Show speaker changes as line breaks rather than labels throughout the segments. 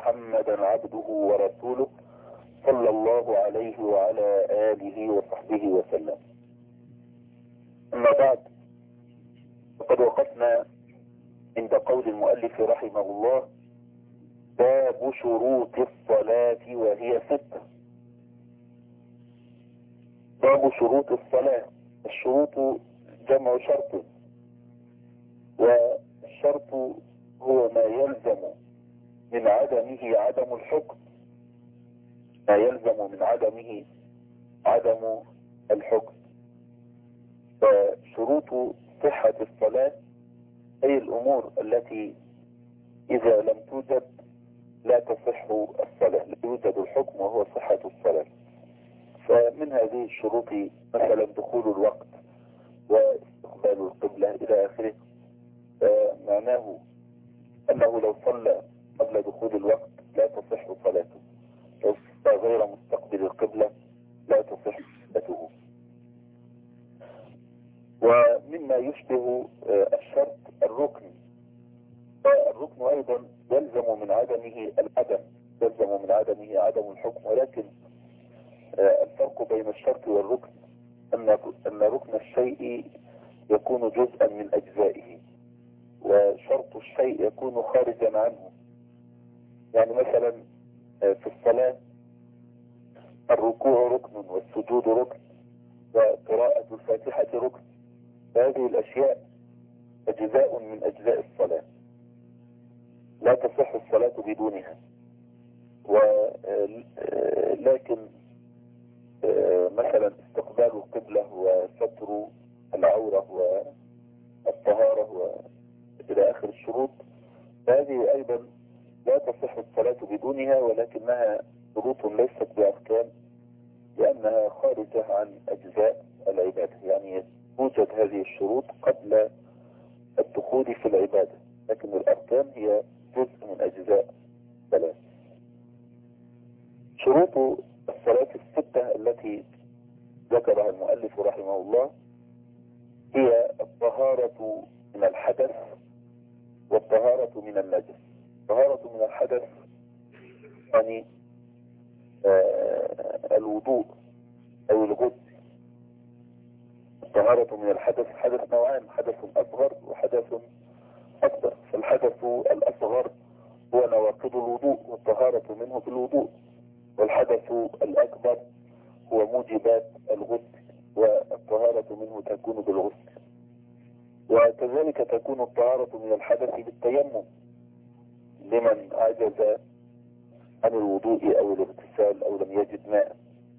محمدا عبده ورسوله صلى الله عليه وعلى آله وصحبه وسلم. أما بعد، فقد وقفنا عند قول المؤلف رحمه الله: باب شروط الصلاة وهي 6. باب شروط الصلاة. الشروط جمع شرط، والشرط هو ما يلزم من عدمه عدم الحكم، ما يلزم من عدمه عدم الحكم. فشروط صحة الصلاة أي الأمور التي إذا لم توجد لا تصح الصلاة، لا يوجد الحكم وهو صحة الصلاة. فمن هذه الشروط مثلا دخول الوقت واستقبال القبلة إلى آخره. معناه أنه لو صلى قبل دخول الوقت لا تصح صلاته، لو صلى غير مستقبل القبلة لا تصح صلاته. ومما يشبه الشرط الركن، والركن أيضا يلزم من عدمه العدم، يلزم من عدمه عدم الحكم، ولكن الفرق بين الشرط والركن أن ركن الشيء يكون جزءا من أجزائه، وشرط الشيء يكون خارجا عنه. يعني مثلا في الصلاة الركوع ركن، والسجود ركن، وقراءة الفاتحة ركن، فهذه الأشياء أجزاء من أجزاء الصلاة لا تصح الصلاة بدونها. ولكن مثلا استقبال القبلة وستر العورة والطهارة وإلى آخر الشروط، هذه أيضا لا تصح الصلاة بدونها، ولكنها شروط ليست بأركان، لأنها خارجة عن أجزاء العبادة. يعني توجد هذه الشروط قبل الدخول في العبادة، لكن الأركان هي جزء من أجزاء الصلاة. شروط الصلاة 6 التي ذكرها المؤلف رحمه الله هي الطهارة من الحدث والطهارة من النجس. الطهارة من الحدث يعني الوضوء أو الغسل. الطهارة من الحدث، حدث نوعان: حدث أصغر وحدث أكبر. فالحدث الأصغر هو نواقض الوضوء والطهارة منه بالوضوء، والحدث الأكبر هو موجبات الغسل والطهارة منه تكون بالغسل. وكذلك تكون الطهارة من الحدث بالتيمم لمن عجز عن الوضوء أو الاغتسال أو لم يجد ماء.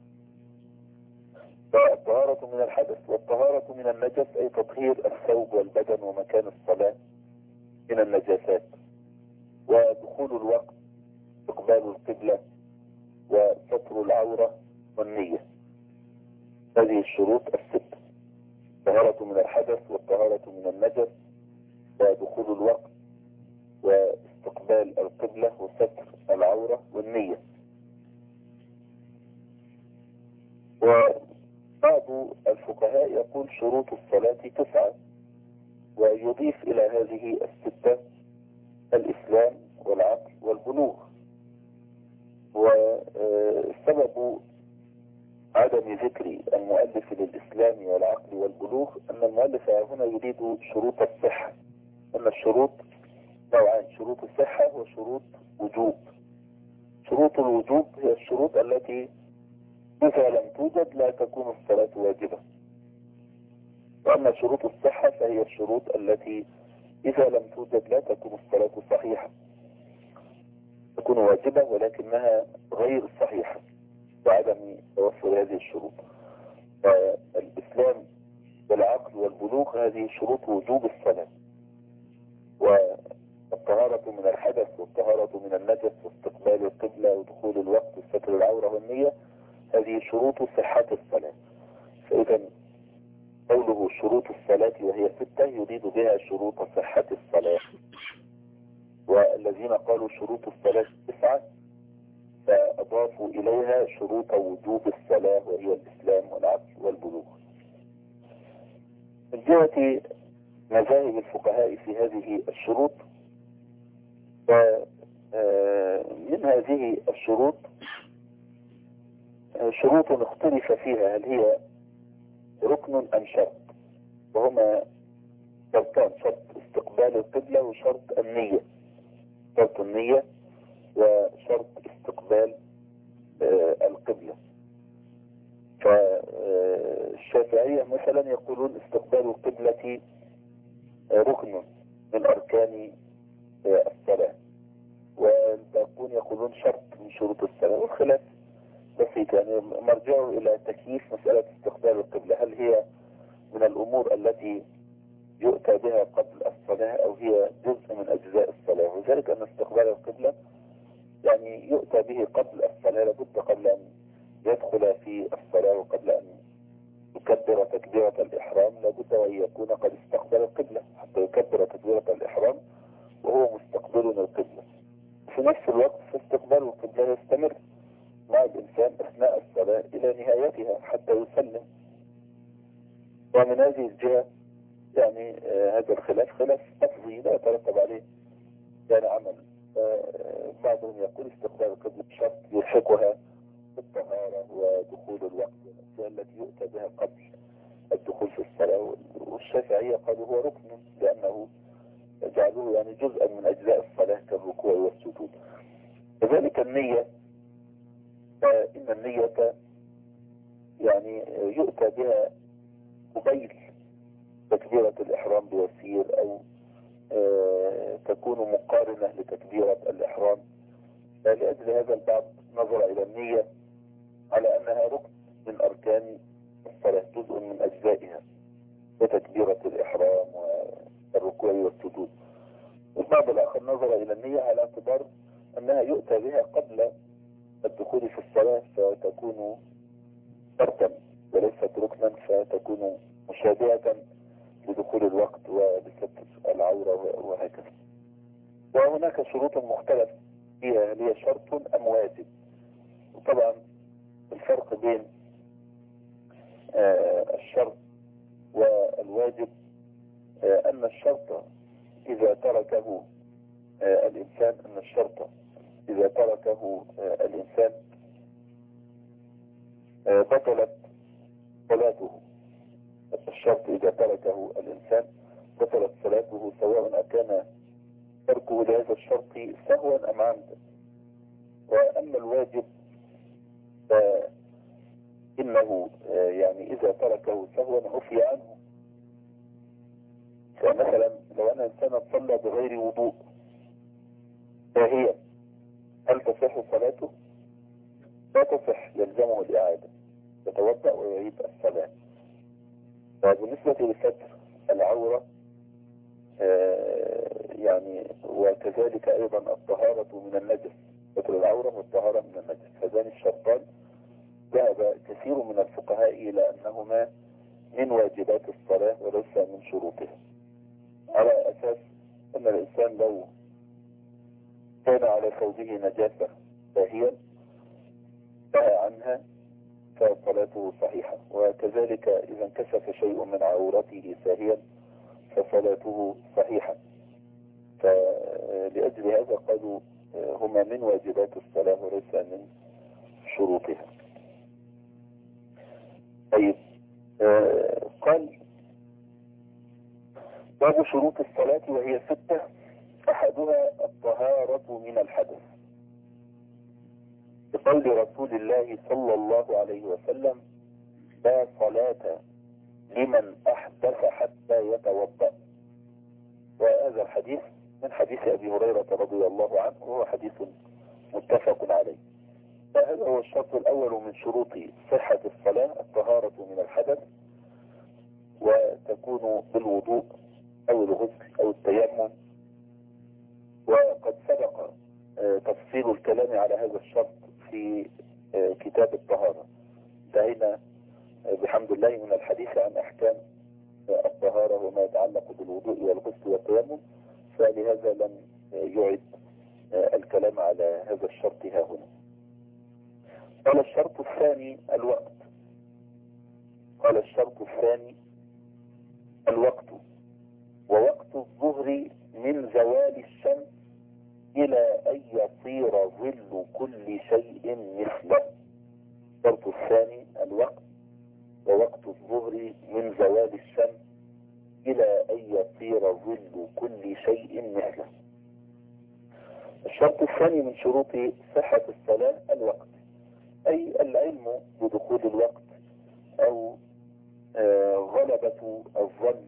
فالطهارة من الحدث. والطهارة من النجس أي تطهير الثوب والبدن ومكان الصلاة من النجاسات. ودخول الوقت، استقبال القبلة، وستر العورة والنية. هذه الشروط 6: الطهارة من الحدث، والطهارة من النجس، ودخول الوقت، واستقبال القبلة، وستر العورة والنية. وبعض الفقهاء يقول شروط الصلاة 9، ويضيف إلى هذه 6 الإسلام والعقل والبلوغ. والسبب عدم ذكر المؤلف للإسلام والعقل والبلوغ أن المؤلف هنا يريد شروط الصحة، أن الشروط نوعان: شروط الصحة وشروط وجوب. شروط الوجوب هي الشروط التي إذا لم توجد لا تكون الصلاة واجبة، وأما شروط الصحة فهي الشروط التي إذا لم توجد لا تكون الصلاة صحيحة، تكون واجبة ولكنها غير صحيحة بعدم توفر هذه الشروط. فالإسلام والعقل والبلوغ هذه شروط وجوب الصلاة. والطهارة من الحدث، والطهارة من النجس، واستقبال القبلة، ودخول الوقت، وستر العورة والنية، هذه شروط صحة الصلاة. فإذا قوله شروط الصلاة وهي 6 يريد بها شروط صحة الصلاة. والذين قالوا شروط الصلاة 9 فأضافوا إليها شروط وجوب الصلاة وهي الإسلام والعقل والبلوغ. من جهة مذاهب الفقهاء في هذه الشروط، من هذه الشروط شروط اختلف فيها هل هي ركن أم شرط، وهما شرطان: شرط استقبال القبلة وشرط النية. شرط النية وشرط استقبال القبلة. فالشافعية مثلا يقولون استقبال القبلة ركن من أركان الصلاة، والباقون يقولون شرط من شروط الصلاة. والخلاف بسيط، يعني مرجعه إلى تكييف مسألة استقبال القبلة، هل هي من الأمور التي يؤتى بها قبل الصلاة أو هي جزء من أجزاء الصلاة. وذلك أن استقبال القبلة يعني يؤتى به قبل الصلاة، لابد قبل أن يدخل في الصلاة وقبل أن يكبر تكبيرة الإحرام لابد أن يكون قد استقبل القبلة حتى يكبر تكبيرة الإحرام وهو مستقبل القبلة. في نفس الوقت فاستقبال القبلة يستمر مع الإنسان أثناء الصلاة إلى نهايتها حتى يسلم. ومن هذه الجهة يعني هذا الخلاف خلاف لفظي لا يترتب عليه يعني عمل. بعضهم يقول استقبال القبلة شرط يلحقها بالطهارة ودخول الوقت والأشياء التي يؤتى بها قبل الدخول في الصلاة، والشافعية قالوا هو ركن لأنه جعلوه يعني جزءا من أجزاء الصلاة كالركوع والسجود. كذلك النية، فإن النية يعني يؤتى بها قبيل تكبيرة الإحرام بيسير أو تكون مقارنة لتكبيرة الإحرام. فلأجل هذا البعض نظر إلى النية على أنها ركن من أركان الصلاة، جزء من أجزائها وتكبيرة الإحرام والركوع والسجود. والبعض الآخر نظر إلى النية على اعتبار أنها يؤتى بها قبل الدخول في الصلاة فتكون شرطا وليست ركنا، فتكون مشابهة لدخول الوقت ولستر العورة وهكذا. وهناك شروط مختلف فيها هل هي شرط أم واجب. وطبعا الفرق بين الشرط والواجب أن الشرط إذا تركه الإنسان بطلت صلاته. الشرط إذا تركه الإنسان بطلت صلاته، سواء أكان تركه لهذا الشرط سهوا أم عمدا. وأما الواجب فإنه يعني إذا تركه سهوا عفي عنه. فمثلا لو أن إنسانا صلى بغير وضوء فهي هل تصح صلاته؟ لا تصح، يلزمه الإعادة، يتوضأ ويعيد الصلاة. وبالنسبة لستر العورة يعني وكذلك أيضا الطهارة من النجس، ستر العورة والطهارة من النجس، هذان الشرطان ذهب كثير من الفقهاء إلى أنهما من واجبات الصلاة وليس من شروطها، على أساس أن الإنسان لو كان على ثوبه نجاسة باهيا نهى عنها فصلاته صحيحة، وكذلك إذا انكشف شيء من عورته ساهيا فصلاته صحيحة. فلأجل هذا قالوا هما من واجبات الصلاة وليس من شروطها. طيب قال باب شروط الصلاة وهي 6: أحدها الطهارة من الحدث، بقول رسول الله صلى الله عليه وسلم: لا صلاة لمن أحدث حتى يتوضأ. وهذا الحديث من حديث أبي هريرة رضي الله عنه، وهو حديث متفق عليه. فهذا هو الشرط الأول من شروط صحة الصلاة: الطهارة من الحدث، وتكون بالوضوء أو الغسل أو التيمم. وقد سبق تفصيل الكلام على هذا الشرط في كتاب الطهارة. انتهينا بحمد الله من الحديث عن أحكام الطهارة وما يتعلق بالوضوء والغسل والتيمم، فلهذا لم يعد الكلام على هذا الشرط ها هنا. قال الشرط الثاني الوقت. ووقت الظهر من زوال الشمس إلى أن يصير ظل كل شيء مثله. الشرط الثاني الوقت، ووقت الظهر من زوال الشمس إلى أن يصير ظل كل شيء مثله. الشرط الثاني من شروط صحة الصلاة الوقت، أي العلم بدخول الوقت أو غلبة الظن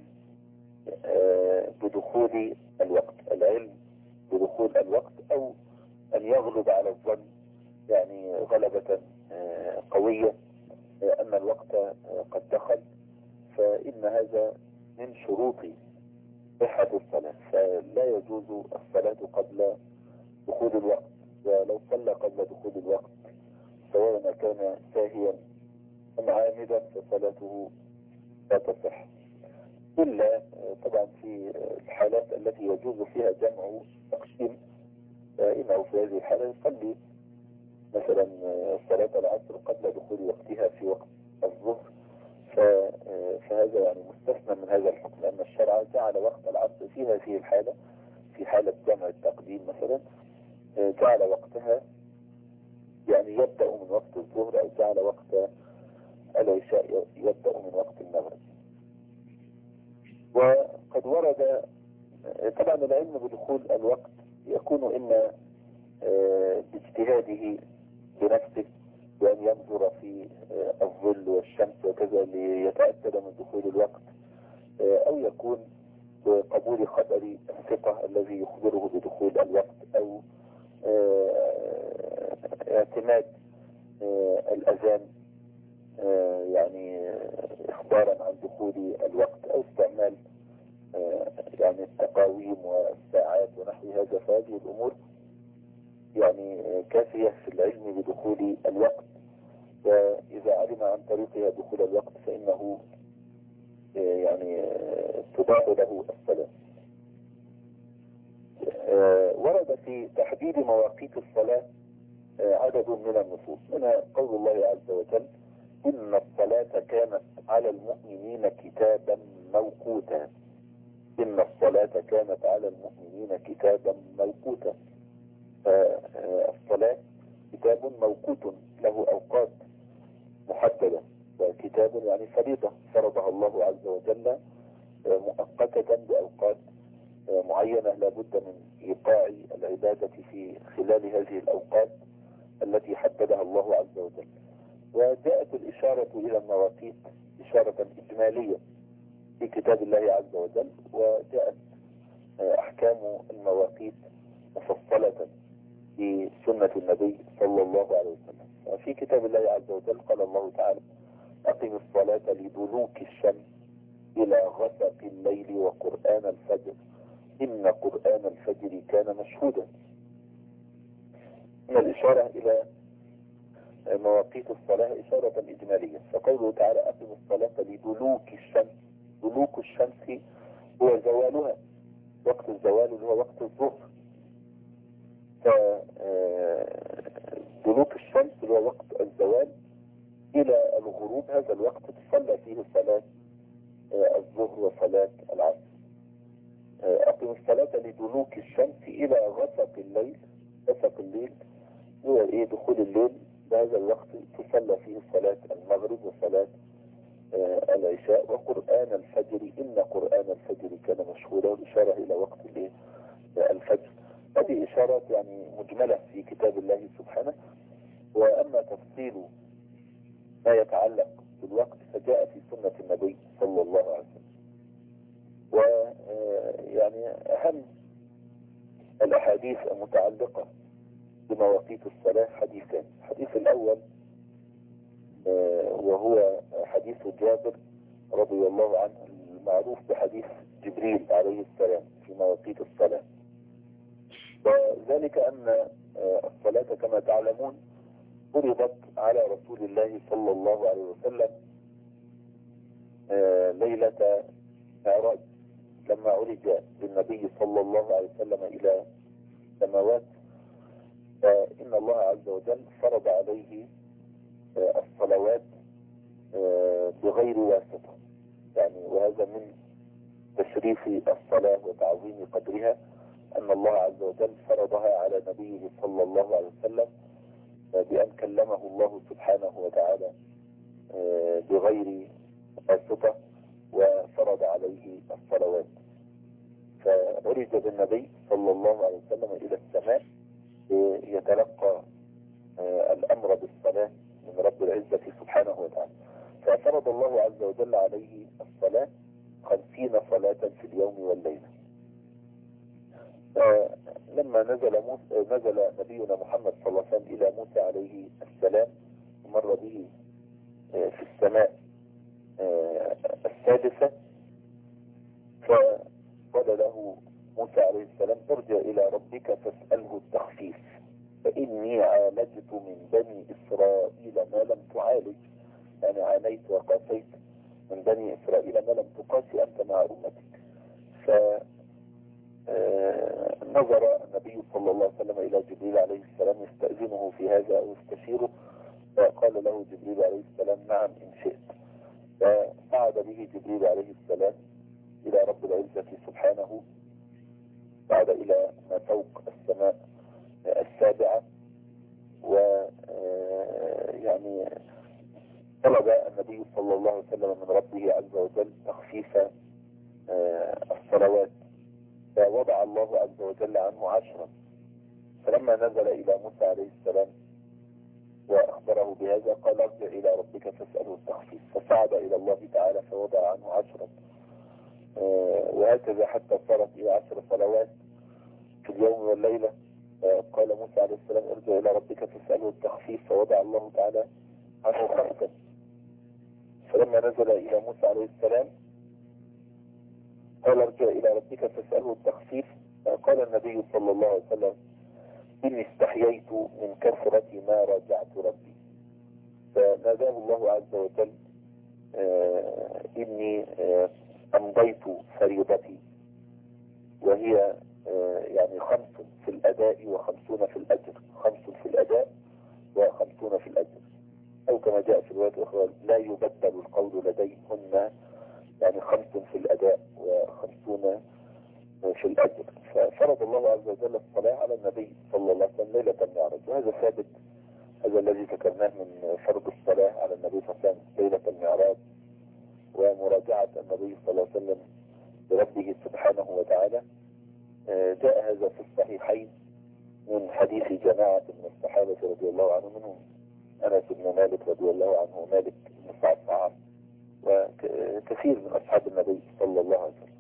بدخول الوقت، العلم بدخول الوقت أو أن يغلب على الظن، يعني غلبة قوية أن الوقت قد دخل، فإن هذا من شروط صحة الصلاة. فلا يجوز الصلاة قبل دخول الوقت، ولو صلى قبل دخول الوقت سواء كان ساهيا أم عامدا فصلاته لا تصح، إلا طبعا في الحالات التي يجوز فيها جمع تقسيم، فإنه في هذه الحالة يصلي مثلا صلاة العصر قبل دخول وقتها في وقت الظهر، فهذا يعني مستثنى من هذا الحكم، لأن الشرع جعل وقت العصر في هذه الحالة، في حالة جمع التقديم مثلا، جعل وقتها يعني يبدأ من وقت الظهر، أو جعل وقت العشاء يبدأ من وقت المغرب. وقد ورد طبعا العلم بدخول الوقت يكون إما باجتهاده بنفسه، بأن ينظر في الظل والشمس وكذا ليتأكد من دخول الوقت، أو يكون بقبول خبر الثقة الذي يخبره بدخول الوقت، أو اعتماد الأذان يعني إخبارا عن دخول الوقت، أو استعمال يعني التقاويم والساعات ونحو هذا. فهذه الأمور يعني كافية في العلم بدخول الوقت، وإذا علم عن طريقها دخول الوقت فإنه يعني تباح له الصلاة. ورد في تحديد مواقيت الصلاة عدد من النصوص، منها قول الله عز وجل: إن الصلاة كانت على المؤمنين كتابا موقوتا. إن الصلاة كانت على المؤمنين كتابا موقوتا. الصلاة كتاب موقوت له أوقات محددة، وكتاب يعني فريضة فرضها الله عز وجل مؤقتة بأوقات معينة لا بد من إيقاع العبادة في خلال هذه الأوقات التي حددها الله عز وجل. وجاءت الإشارة إلى المواقيت إشارة إجمالية في كتاب الله عز وجل، وجاءت أحكام المواقيت مفصلة في سنة النبي صلى الله عليه وسلم. في كتاب الله عز وجل قال الله تعالى: أقم الصلاة لدلوك الشمس إلى غسق الليل وقرآن الفجر إن قرآن الفجر كان مشهودا. من الإشارة إلى مواقيت الصلاة إشارة إجمالية. فقوله تعالى: أقم الصلاة لدلوك الشمس، دلوك الشمس هو زوالها، وقت الزوال اللي هو وقت الظهر. فدلوك الشمس اللي هو وقت الزوال إلى الغروب، هذا الوقت تصلى فيه صلاة الظهر وصلاة العصر. أقم الصلاة لدلوك الشمس إلى غسق الليل. غسق الليل هو دخول الليل، بهذا الوقت تصلى فيه صلاة المغرب وصلاة العشاء وقرآن الفجر إن قرآن الفجر كان مشهودا، والإشارة إلى وقت الفجر. هذه إشارات يعني مجملة في كتاب الله سبحانه. وأما تفصيل ما يتعلق بالوقت فجاء في سنة النبي صلى الله عليه وسلم. ويعني أهم الأحاديث المتعلقة بمواقيت الصلاة حديثان. الحديث الأول وهو حديث جابر رضي الله عنه المعروف بحديث جبريل عليه السلام في مواقيت الصلاة، وذلك أن الصلاة كما تعلمون فرضت على رسول الله صلى الله عليه وسلم ليلة معراج، لما عرج بالنبي صلى الله عليه وسلم إلى السماوات، فإن الله عز وجل فرض عليه الصلوات بغير واسطة، يعني وهذا من تشريف الصلاة وتعظيم قدرها أن الله عز وجل فرضها على نبيه صلى الله عليه وسلم بأن كلمه الله سبحانه وتعالى بغير واسطة وفرض عليه الصلوات. فعرج بالنبي صلى الله عليه وسلم إلى السماء يتلقى الأمر بالصلاة من رب العزة سبحانه وتعالى. ففرض الله عز وجل عليه الصلاة 50 صلاة في اليوم والليلة. لما نزل نبينا محمد صلى الله عليه وسلم إلى موسى عليه السلام ومر به في السماء السادسة، فقال له موسى عليه السلام ارجع إلى ربك فاسأله التخفيف فإني عالجت من بني إسرائيل ما لم تعالج، يعني عانيت وقاسيت من بني إسرائيل ما لم تقاسي أنت مع أمتك. فنظر النبي صلى الله عليه وسلم إلى جبريل عليه السلام يستأذنه في هذا أو يستشيره، فقال له جبريل عليه السلام نعم إن شئت. فصعد به جبريل عليه السلام إلى رب العزة سبحانه، صعد إلى ما فوق السماء السابعة، ويعني طلب النبي صلى الله عليه وسلم من ربه عز وجل تخفيف الصلوات، فوضع الله عز وجل عنه 10. فلما نزل إلى موسى عليه السلام وأخبره بهذا قال ارجع إلى ربك فاسأله التخفيف، فصعد إلى الله تعالى فوضع عنه 10، وهكذا حتى صارت إلى 10 صلوات في اليوم والليلة. قال موسى عليه السلام ارجع إلى ربك فاسأله التخفيف، فوضع الله تعالى عنه 5. فلما نزل إلى موسى عليه السلام قال ارجع إلى ربك فاسأله التخفيف، قال النبي صلى الله عليه وسلم إني استحييت من كثرة ما راجعت ربي، فناداه الله عز وجل إني أمضيت فريضتي، وهي يعني 5 في الأداء و50 في الأجر، 5 في الأداء و50 في الأجر، أو كما جاء في الرواية الأخرى لا يبدل القول لديهن، يعني 5 في الأداء و50 في الأجر. ففرض الله عز وجل الصلاة على النبي صلى الله عليه وسلم ليلة المعراج، وهذا ثابت، هذا الذي ذكرناه من فرض الصلاة على النبي صلى الله عليه وسلم ليلة المعراج ومراجعة النبي صلى الله عليه وسلم بربه سبحانه وتعالى. جاء هذا في الصحيحين من حديث جماعة من الصحابة رضي الله عنهم، منهم أنس بن مالك رضي الله عنه ومالك بن صعصعة وكثير من أصحاب النبي صلى الله عليه وسلم.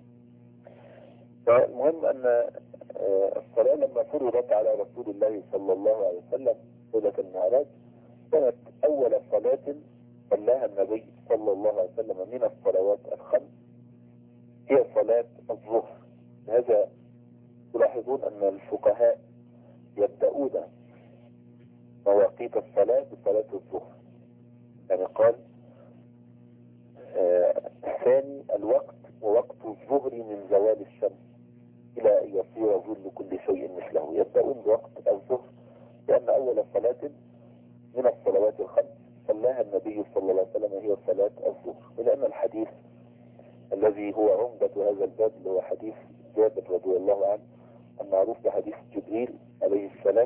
فالمهم أن الصلاة لما فرضت على رسول الله صلى الله عليه وسلم ليلة المعراج كانت أول صلاة صلاها النبي صلى الله عليه وسلم من الصلوات الخمس هي صلاة الظهر. هذا تلاحظون أن الفقهاء يبدأون مواقيت الصلاة بصلاة الظهر، يعني قال ثاني الوقت ووقت الظهر من زوال الشمس إلى أن يصير ظل كل شيء مثله. يبدأون بوقت الظهر لأن أول صلاة من الصلوات الخمس صلاها النبي صلى الله عليه وسلم هي صلاة الظهر، ولأن الحديث الذي هو عمدة هذا الباب اللي هو حديث جابر رضي الله عنه المعروف بحديث جبريل عليه السلام،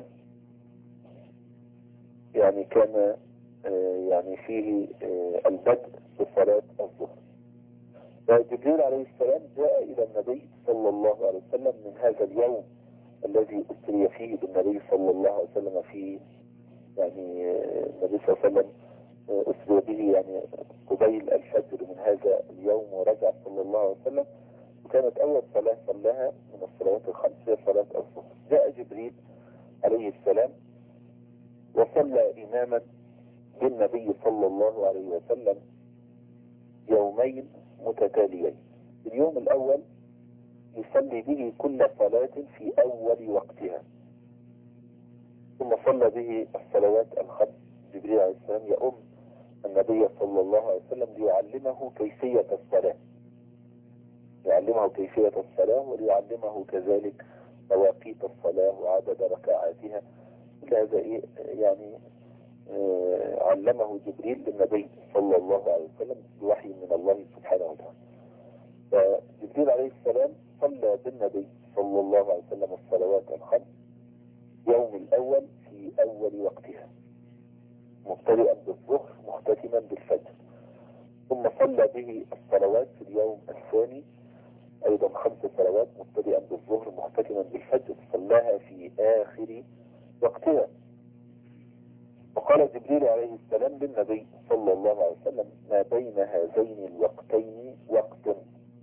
يعني كان يعني فيه البدء بصلاة الظهر. فجبريل عليه السلام جاء إلى النبي صلى الله عليه وسلم من هذا اليوم الذي أسري فيه بالنبي صلى الله عليه وسلم فيه، يعني النبي صلى الله عليه وسلم أسري به يعني قبيل الفجر من هذا اليوم ورجع صلى الله عليه وسلم، وكانت أول صلاة صلاها من الصلوات الخمس هي صلاة الظهر. جاء جبريل عليه السلام وصلى إماما بالنبي صلى الله عليه وسلم يومين متتاليين. اليوم الأول يصلي به كل صلاة في أول وقتها، ثم صلى به الصلوات الخمس. جبريل عليه السلام يؤم النبي صلى الله عليه وسلم ليعلمه كيفية الصلاة، يعلمه كيفية الصلاة وليعلمه كذلك مواقيت الصلاة وعدد ركعاتها. كل هذا يعني علمه جبريل للنبي صلى الله عليه وسلم بوحي من الله سبحانه وتعالى. فجبريل عليه السلام صلى بالنبي صلى الله عليه وسلم الصلوات الخمس يوم الأول في أول وقتها مبتدئا بالظهر مختتما بالفجر، ثم صلى به الصلوات في اليوم الثاني أيضا 5 صلوات مبتدئا بالظهر مختتما بالفجر، صلاها في آخر وقتها. وقال جبريل عليه السلام للنبي صلى الله عليه وسلم: ما بين هذين الوقتين وقت.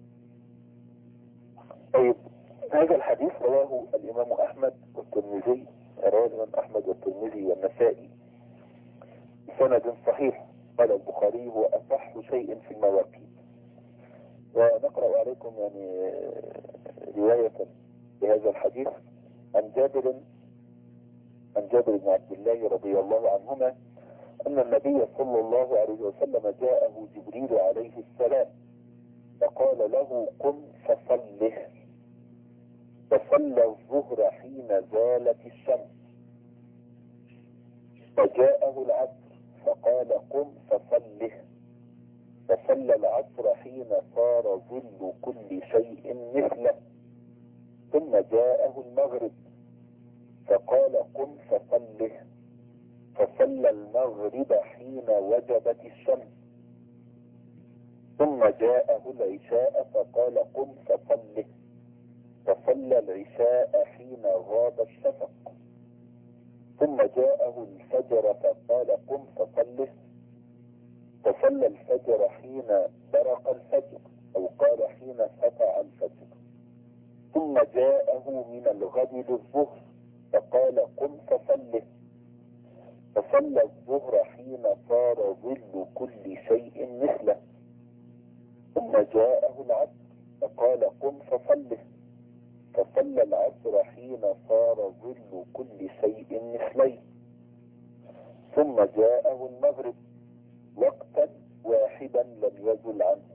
طيب، هذا الحديث رواه الإمام أحمد والترمذي، رواه الإمام أحمد والترمذي والنسائي بسند صحيح. قال البخاري: هو أصح شيء في المواقيت. ونقرأ عليكم يعني رواية بهذا الحديث عن جابر بن عبد الله رضي الله عنهما أن النبي صلى الله عليه وسلم جاءه جبريل عليه السلام فقال له: قم فصله. فصلى الظهر حين زالت الشمس، فجاءه العصر فقال: قم فصله. فصلى العصر حين صار ظل كل شيء مثله، ثم جاءه المغرب فقال: قم فصله. فصلى المغرب حين وجبت الشمس، ثم جاءه العشاء فقال: قم فصله. فصلى العشاء حين غاب الشفق، ثم جاءه الفجر فقال: قم فصله. فصلى الفجر حين برق الفجر، أو قال حين سطع الفجر. ثم جاءه من الغد للظهر فقال: قم فصله. فصلى الظهر حين صار ظل كل شيء مثله، ثم جاءه العصر فقال: قم فصله. فصلى العصر حين صار ظل كل شيء مثليه، ثم جاءه المغرب وقتا واحدا لم يزل عنه،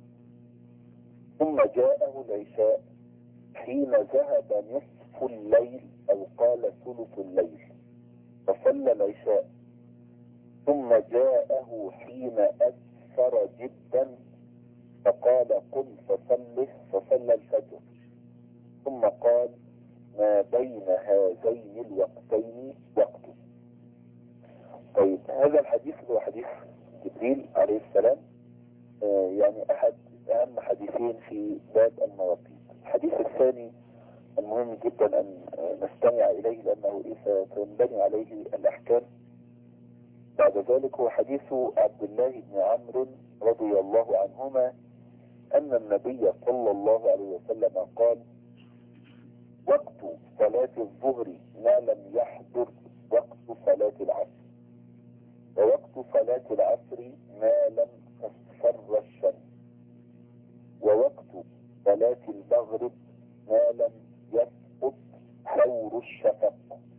ثم جاءه العشاء حين ذهب نصف الليل، أو قال ثلث الليل، فصلى العشاء. ثم جاءه حين أسفر جدا فقال: قم فصله. فصلى الفجر، ثم قال: ما بين هذين الوقتين وقت. طيب، هذا الحديث هو حديث جبريل عليه السلام، يعني أحد أهم حديثين في باب المواقيت. الحديث الثاني المهم جدا أن نستمع إليه لأنه سينبني عليه الأحكام بعد ذلك، هو حديث عبد الله بن عمرو رضي الله عنهما أن النبي صلى الله عليه وسلم قال: وقت صلاة الظهر ما لم يحضر وقت صلاة العصر، ووقت صلاة العصر ما لم تصفر الشمس، ووقت صلاة المغرب ما لم يسقط حور الشفق،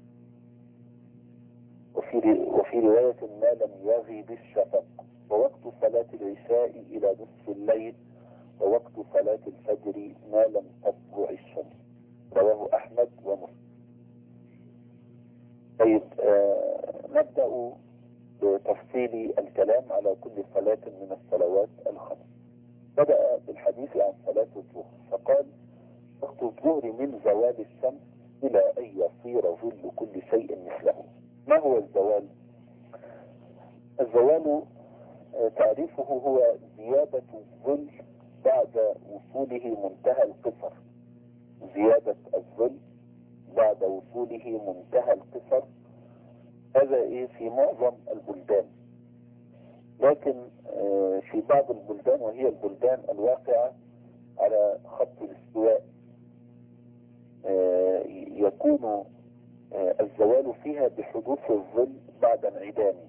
وفي رواية ما لم يغيب الشفق، ووقت صلاة العشاء إلى نصف الليل، ووقت صلاة الفجر ما لم تطلع الشمس. رواه أحمد ومسلم. طيب، نبدأ بتفصيل الكلام على كل صلاة من الصلوات الخمس. بدأ بالحديث عن صلاة الظهر فقال: وقت الظهر من زوال الشمس إلى أن يصير ظل كل شيء مثله. ما هو الزوال؟ الزوال تعريفه هو زيادة الظل بعد وصوله منتهى القصر. زيادة الظل بعد وصوله منتهى القصر، هذا في معظم البلدان، لكن في بعض البلدان وهي البلدان الواقعة على خط الاستواء يكون الزوال فيها بحدوث الظل بعد انعدامه.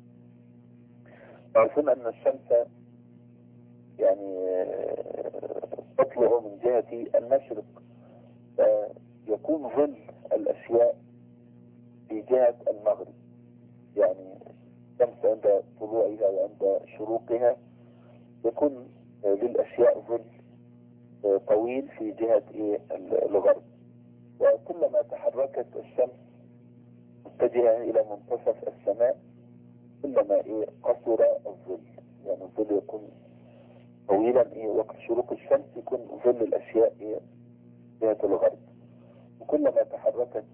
عارفين أن الشمس يعني تطلع من جهة المشرق، فيكون ظل الأشياء في جهة المغرب، يعني الشمس عند طلوعها وعند شروقها يكون للأشياء ظل طويل في جهة الغرب، وكلما تحركت الشمس متجهة إلى منتصف السماء كلما قصر الظل، يعني الظل يكون طويلا. وقت شروق الشمس يكون ظل الأشياء جهة الغرب. وكلما تحركت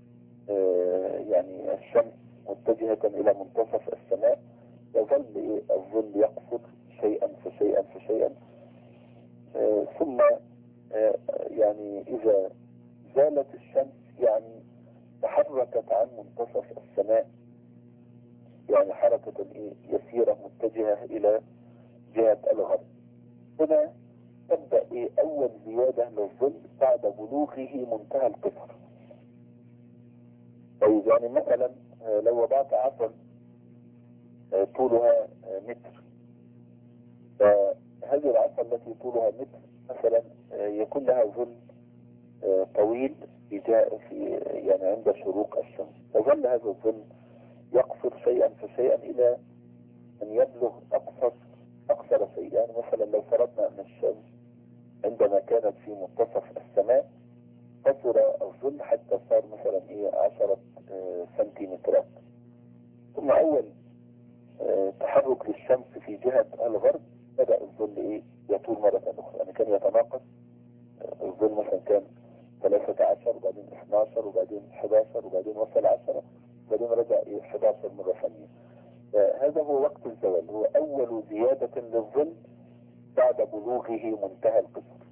يعني الشمس متجهة إلى منتصف السماء يظل الظل يقصر شيئا فشيئا فشيئا، ثم يعني إذا زالت الشمس يعني تحركت عن منتصف السماء، يعني حركة يسيرة متجهة إلى جهة الغرب. هنا تبدأ أول زيادة للظل بعد بلوغه منتهى القصر. طيب يعني مثلا لو وضعت عصا طولها متر، فهذه العصا التي طولها متر مثلا يكون لها ظل طويل في يعني عند شروق الشمس، وظل هذا الظل يقصر شيئا فشيئا إلى أن يبلغ أقصر شيء. يعني مثلا لو فرضنا أن الشمس عندما كانت في منتصف السماء قصر الظل حتى صار مثلا 10 سنتيمترات، ثم أول تحرك للشمس في جهة الغرب بدأ الظل يطول مرة أخرى. يعني كان يتناقص الظل، مثلا كان 13 وبعدين 12 وبعدين 11 وبعدين وصل 10 وبعدين رجع 11 مرة ثانية. هذا هو وقت الزوال، هو أول زيادة للظل بعد بلوغه منتهى القصر.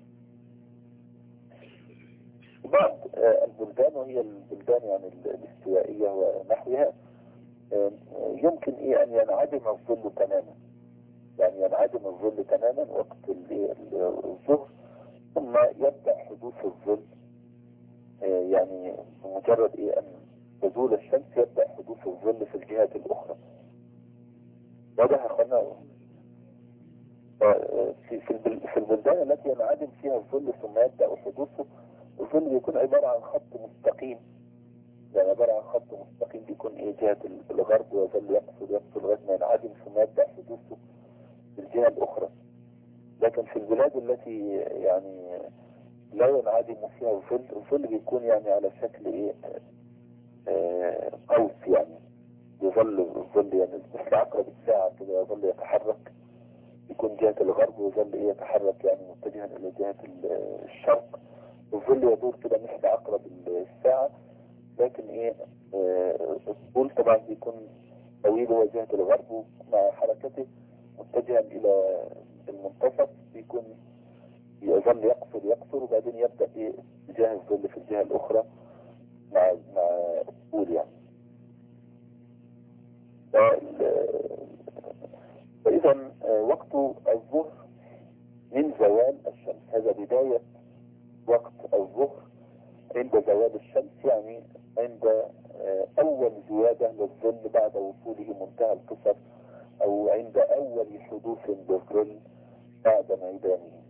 بعض البلدان وهي البلدان يعني الاستوائية ونحوها يمكن أن ينعدم الظل تماما، يعني ينعدم الظل تماما وقت الظهر، ثم يبدأ حدوث الظل يعني بمجرد أن تزول الشمس يبدأ حدوث الظل في الجهات الأخرى. واضح أخوانا؟ في البلدان التي ينعدم فيها الظل ثم يبدأ حدوثه، الظل بيكون عبارة عن خط مستقيم، يعني عبارة عن خط مستقيم بيكون جهة الغرب ويظل يقصر لغاية ما ينعدم ثم يبدأ حدوثه في الجهة الأخرى. لكن في البلاد التي يعني لا ينعدم فيها الظل بيكون يعني على شكل قوس، يعني يظل الظل يعني مثل عقرب الساعة كده يظل يتحرك، يكون جهة الغرب ويظل يتحرك يعني متجها إلى جهة الشرق. الظل يدور كده مثل عقرب الساعة، لكن الطول طبعا بيكون طويل هو جهة الغرب، ومع حركته متجها إلى المنتصف بيكون يظل يقصر وبعدين يبدأ اتجاه الظل في الجهة الأخرى مع الطول يعني. فإذا وقت الظهر من زوال الشمس، هذا بداية وقت الظهر عند زوال الشمس، يعني عند أول زيادة للظل بعد وصوله منتهى القصر، أو عند أول حدوث للظل بعد ميدانه.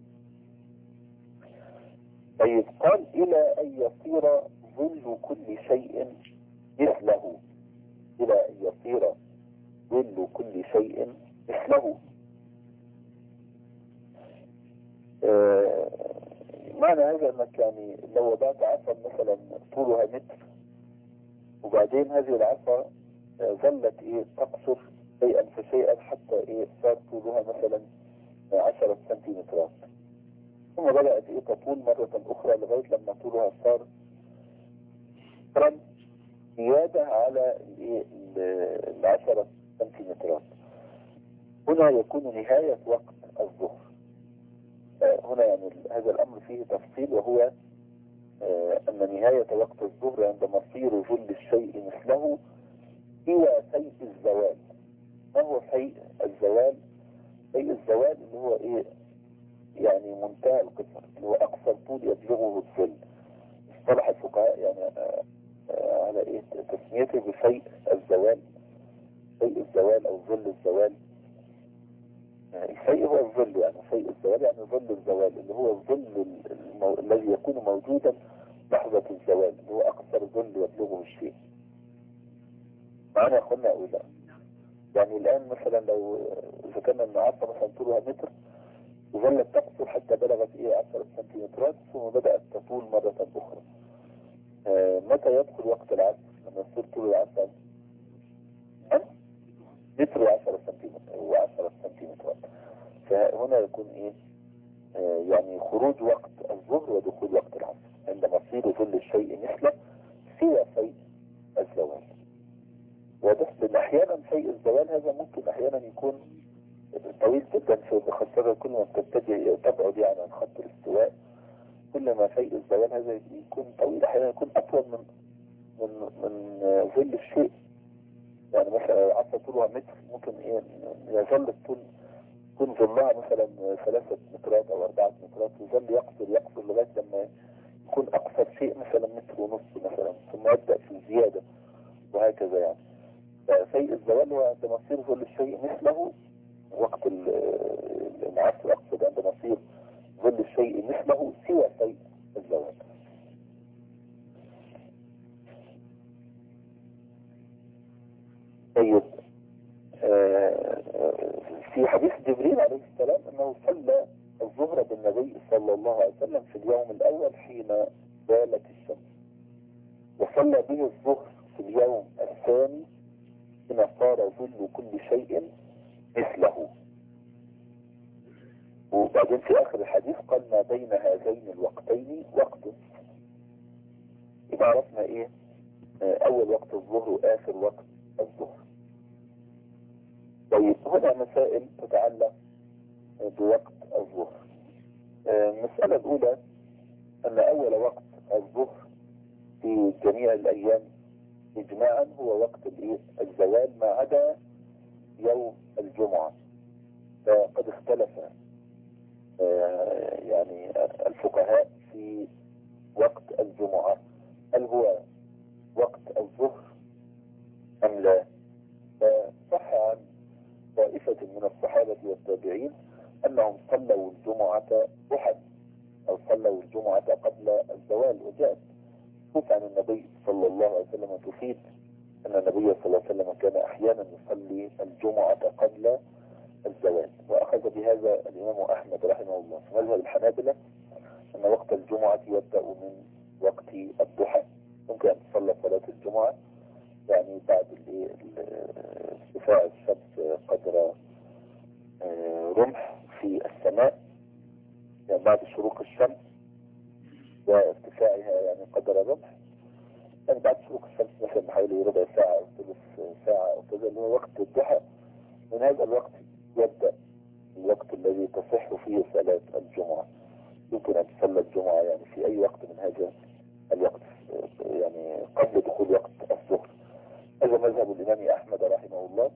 طيب قال إلى أن يصير ظل كل شيء مثله، إلى أن يصير ظل كل شيء مثله. معنى هذا أنك يعني لو وضعت عصا مثلا طولها متر، وبعدين هذه العصا ظلت تقصر شيئا فشيئا حتى صار طولها مثلا 10 سنتيمترات، ثم بدأت تطول مرة أخرى لغاية لما طولها صار زيادة على 10 سنتيمترات. هنا يكون نهاية وقت الظهر. هنا يعني هذا الأمر فيه تفصيل، وهو أن نهاية وقت الظهر عند مصير ظل الشيء مثله هو فيء الزوال. ما هو فيء الزوال؟ فيء الزوال اللي هو يعني منتهى القصر، اللي هو أقصى طول يبلغه الظل. اصطلح الفقهاء يعني على تسميته بفيء الزوال، فيء الزوال أو ظل الزوال. الفيء هو الظل، يعني فيء الزوال يعني ظل الزوال، اللي هو الظل الذي يكون موجودا لحظة الزوال، اللي هو أقصر ظل يبلغه الشيء. معنا يا أخوانا أو لا؟ يعني الآن مثلا لو ذكرنا أن عصا مثلا طولها متر وظلت تقصر حتى بلغت 10 سنتيمترات ثم بدأت تطول مرة أخرى، متى يدخل وقت العصر لما يصير طول العصا متر و10 سنتيمترات؟ فهنا يكون يعني خروج وقت الظهر ودخول وقت مصير ظل الشيء مثله سوى فيء الزوال. واضح؟ لأن أحيانا فيء الزوال هذا ممكن أحيانا يكون طويل جدا، في خاصة كل ما تتجه تبعد يعني عن خط الاستواء، كل ما فيء الزوال هذا يكون طويل، أحيانا يكون أطول من ظل الشيء. يعني مثلا عصا طولها متر ممكن يظل الطول يكون ظلها مثلا 3 مترات أو 4 مترات، يظل يقصر لغاية لما يكون أقصر شيء مثلا 1.5 متر مثلا، ثم يبدأ في الزيادة وهكذا يعني. ففيء الزوال هو عند مصير ظل الشيء مثله وقت الانعكاس، أقصد عند مصير ظل الشيء مثله سوى فيء الزوال. طيب، في حديث جبريل عليه السلام أنه صلى الظهر بالنبي صلى الله عليه وسلم في اليوم الأول حين زالت الشمس، وصلى به الظهر في اليوم الثاني حين صار ظل كل شيء مثله. وبعدين في آخر الحديث قال ما بين هذين الوقتين وقت. يبقى عرفنا إيه أول وقت الظهر وآخر وقت الظهر. طيب، هنا مسائل تتعلق بوقت الظهر. المسألة الأولى أن أول وقت الظهر في جميع الأيام إجماعا هو وقت الزوال ما عدا يوم الجمعة. فقد اختلف يعني الفقهاء في وقت الجمعة، هل هو وقت الظهر أم لا؟ فصح عن طائفة من الصحابة والتابعين أنهم صلوا الجمعة ضحى أو صلوا الجمعة قبل الزوال، وجاءت تفيد عن النبي صلى الله عليه وسلم تفيد أن النبي صلى الله عليه وسلم كان أحيانا يصلي الجمعة قبل الزوال. وأخذ بهذا الإمام أحمد رحمه الله في مذهب الحنابلة أن وقت الجمعة يبدأ من وقت الضحى. ممكن أن تصلى صلاة الجمعة يعني بعد ارتفاع الشمس قدر رمح في السماء، يعني بعد شروق الشمس وارتفاعها يعني قدر رمح، يعني بعد شروق الشمس مثلا بحوالي ربع ساعة أو ثلث ساعة أو كذا، اللي هو وقت الضحى. من هذا الوقت يبدأ الوقت الذي تصح فيه صلاة الجمعة. يمكن أن تصلى الجمعة يعني في أي وقت من هذا الوقت، يعني قبل دخول وقت الظهر. هذا مذهب الإمام أحمد رحمه الله.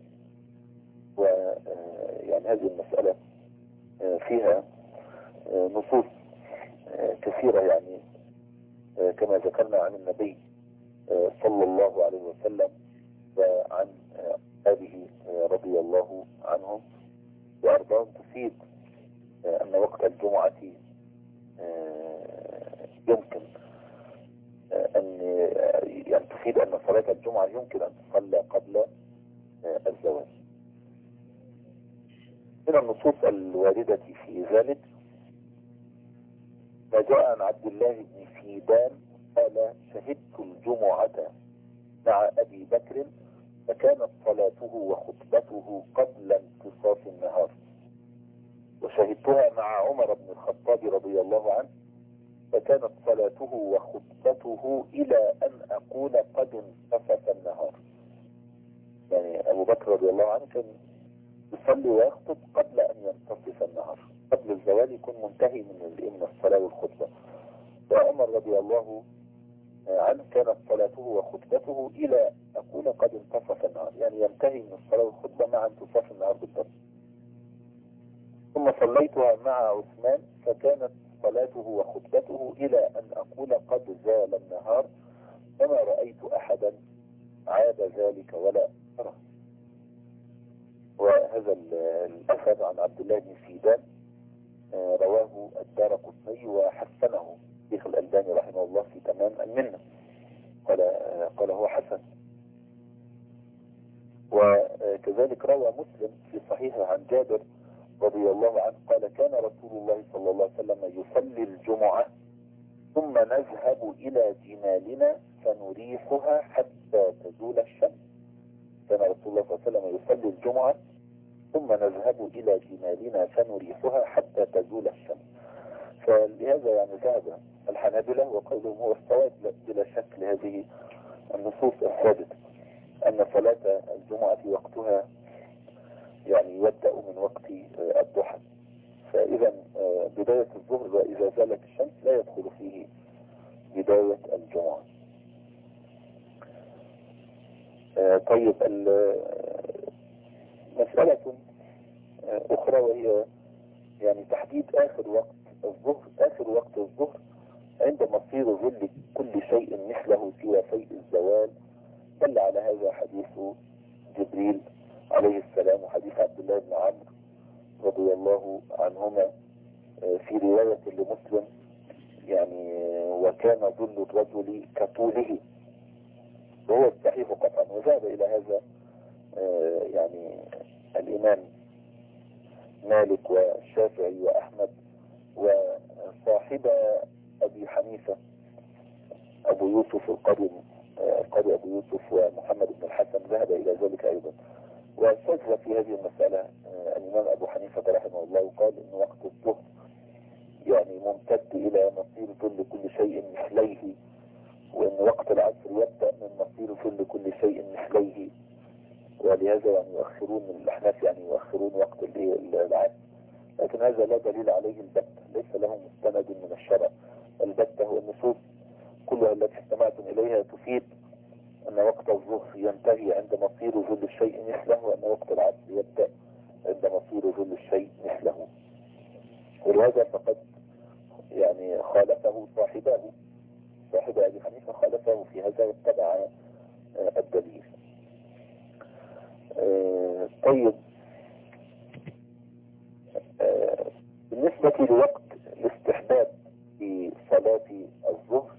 ويعني هذه المسألة فيها نصوص كثيرة، يعني كما ذكرنا عن النبي صلى الله عليه وسلم وعن أصحابه رضي الله عنهم وأرضاهم تفيد أن وقت الجمعة يمكن أن يعني تفيد أن صلاة الجمعة يمكن أن تصلى قبل الزواج. من النصوص الواردة في ذلك ما جاء عن عبد الله بن فيدان قال شهدت الجمعة مع أبي بكر فكانت صلاته وخطبته قبل انتصاف النهار، وشهدتها مع عمر بن الخطاب رضي الله عنه فكانت صلاته وخطبته إلى أن أقول قد انتصف النهار. يعني أبو بكر رضي الله عنه كان يصلي ويخطب قبل أن ينتصف النهار، قبل الزوال يكون منتهي من الصلاة والخطبة. وعمر رضي الله عنه كانت صلاته وخطبته إلى أقول قد انتصف النهار، يعني ينتهي من الصلاة والخطبة مع انتصاف النهار بالضبط. ثم صليتها مع عثمان فكانت صلاته وخطبته إلى أن أقول قد زال النهار، فما رأيت أحدا عاد ذلك ولا أرى. وهذا الأثر عن عبد الله بن فيدان رواه الدارقطني وحسنه شيخ الألباني رحمه الله في تمام المنة، قال هو حسن. وكذلك روى مسلم في صحيحه عن جابر رضي الله عنه قال كان رسول الله صلى الله عليه وسلم يصلي الجمعة ثم نذهب إلى جمالنا فنريحها حتى تزول الشمس. كان رسول الله صلى الله عليه وسلم يصلي الجمعة ثم نذهب إلى جمالنا فنريحها حتى تزول الشمس. فلهذا يعني ذهب الحنابلة وقولهم هو الصواب بلا شك لهذه النصوص الثابتة أن صلاة الجمعة وقتها يعني يبدأ من وقت الضحى. فإذا بداية الظهر وإذا زالت الشمس لا يدخل فيه بداية الجمعة. طيب مسألة أخرى وهي يعني تحديد آخر وقت الظهر. آخر وقت الظهر عند مصير ظل كل شيء مثله سوى فيء الزوال. دل على هذا حديث جبريل عليه السلام وحديث عبد الله بن عمرو رضي الله عنهما في رواية لمسلم يعني وكان ظل الرجل كطوله، وهو الصحيح قطعا. وذهب إلى هذا يعني الإمام مالك والشافعي وأحمد وصاحب أبي حنيفة أبو يوسف القاضي أبو يوسف ومحمد بن الحسن ذهب إلى ذلك أيضا. واستجرى في هذه المسألة الإمام أبو حنيفة رحمه الله وقال إن وقت الظهر يعني ممتد إلى مصير ظل كل شيء مثليه، وإن وقت العصر يبدأ من مصير ظل كل شيء مثليه. ولهذا يعني يؤخرون الأحناف يعني يؤخرون وقت العصر، لكن هذا لا دليل عليه البتة، ليس له مستند من الشرع. البتة هو النصوص كلها التي استمعتم إليها تفيد أن وقت الظهر ينتهي عند مصير ظل الشيء مثله، وأن وقت العصر يبدأ عند مصير ظل الشيء مثله. ولهذا فقد يعني خالفه صاحب أبي حنيفة خالفه في هذا واتبع الدليل. طيب بالنسبة لوقت الاستحباب في صلاة الظهر،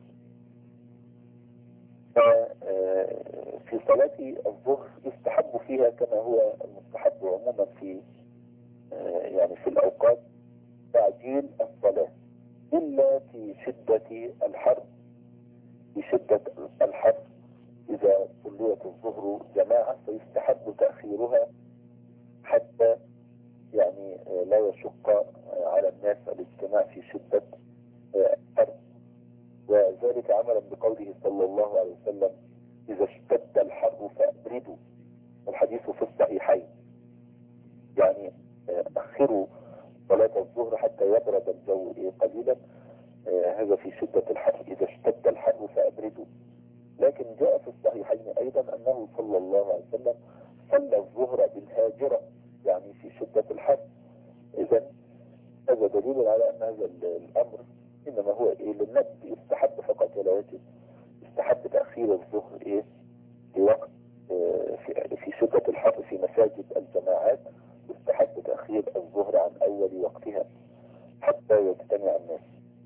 في صلاة الظهر يستحب فيها كما هو المستحب عموما في يعني في الأوقات تعجيل الصلاة إلا في شدة الحر. في شدة الحر إذا صليت الظهر جماعة فيستحب تأخيرها حتى يعني لا يشق على الناس الاجتماع في شدة الحر. وذلك عملا بقوله صلى الله عليه وسلم إذا اشتد الحر فأبردوا، الحديث في الصحيحين. يعني أخروا صلاة الظهر حتى يبرد الجو قليلا، هذا في شدة الحر. إذا اشتد الحر فأبردوا. لكن جاء في الصحيحين أيضا أنه صلى الله عليه وسلم صلى الظهر بالهاجرة يعني في شدة الحر. إذن هذا دليل على أن هذا الأمر إنما هو للنبي يستحب فقط ولا يجب. يستحب تأخير الظهر في وقت في شدة الحر في مساجد الجماعات. يستحب تأخير الظهر عن أول وقتها حتى يجتمع الناس.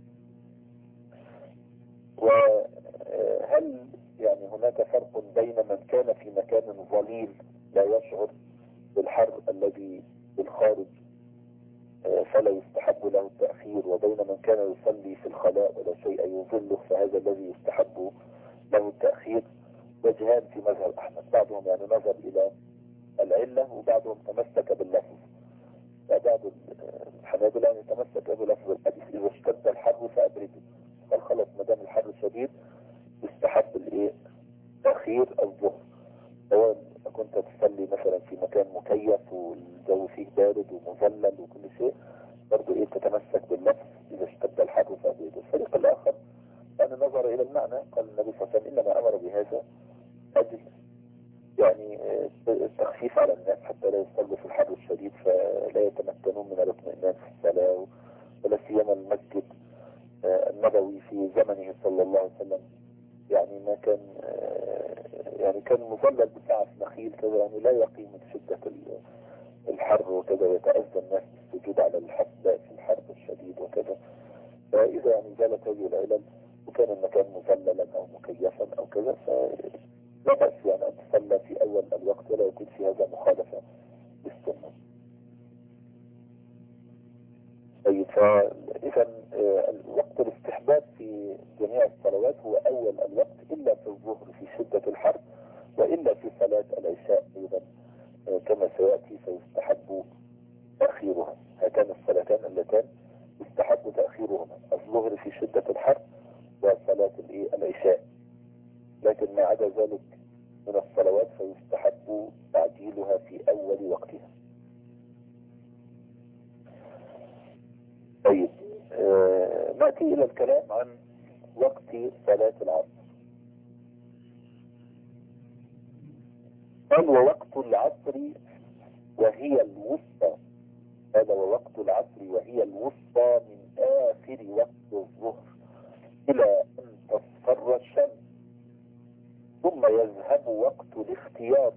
وهل يعني هناك فرق بين من كان في مكان ظليل لا يشعر بالحر الذي بالخارج فلا يستحب له التأخير، وبين من كان يصلي في الخلاء ولا شيء يظله فهذا الذي يستحب له التأخير؟ وجهان في مذهب أحمد. بعضهم يعني نظر إلى العلة وبعضهم تمسك باللفظ. فبعض الحنابلة يعني تمسك بلفظ الحديث إذا اشتد الحر فأبرده، قال خلاص ما دام الحر شديد يستحب تأخير الظهر. سواء كنت تصلي مثلا في مكان مكيف والجو فيه بارد ومظلل وكل شيء، برضو تتمسك باللفظ إذا اشتد الحر فأبرده. الفريق الآخر يعني نظر إلى المعنى، قال النبي صلى الله عليه وسلم إنما أمر بهذا أجل يعني التخفيف على الناس حتى لا يصلوا في الحر الشديد فلا يتمكنون من الاطمئنان في الصلاة. ولا سيما المسجد النبوي في زمنه صلى الله عليه وسلم يعني ما كان يعني كان مظلل بسعة نخيل كذا، يعني لا يقي من شدة الحر وكذا، يتأذى الناس بالسجود على الحسباء في الحر الشديد وكذا. فإذا يعني زالت هذه العلل وكان المكان مظللا أو مكيفا أو كذا فلا بأس يعني أن تصلى في أول الوقت ولا يكون في هذا مخالفة بالسنة. طيب فإذا وقت الاستحباب في جميع الصلوات هو أول الوقت إلا في الظهر في شدة الحر، وإلا في صلاة العشاء أيضا كما سيأتي فيستحب تأخيرها. هاتان الصلاتان اللتان يستحب تأخيرهما. إلى الكلام عن وقت صلاة العصر. قال ووقت العصر وهي الوسطى، هذا ووقت العصر وهي الوسطى من آخر وقت الظهر إلى أن تصفر الشمس، ثم يذهب وقت الاختيار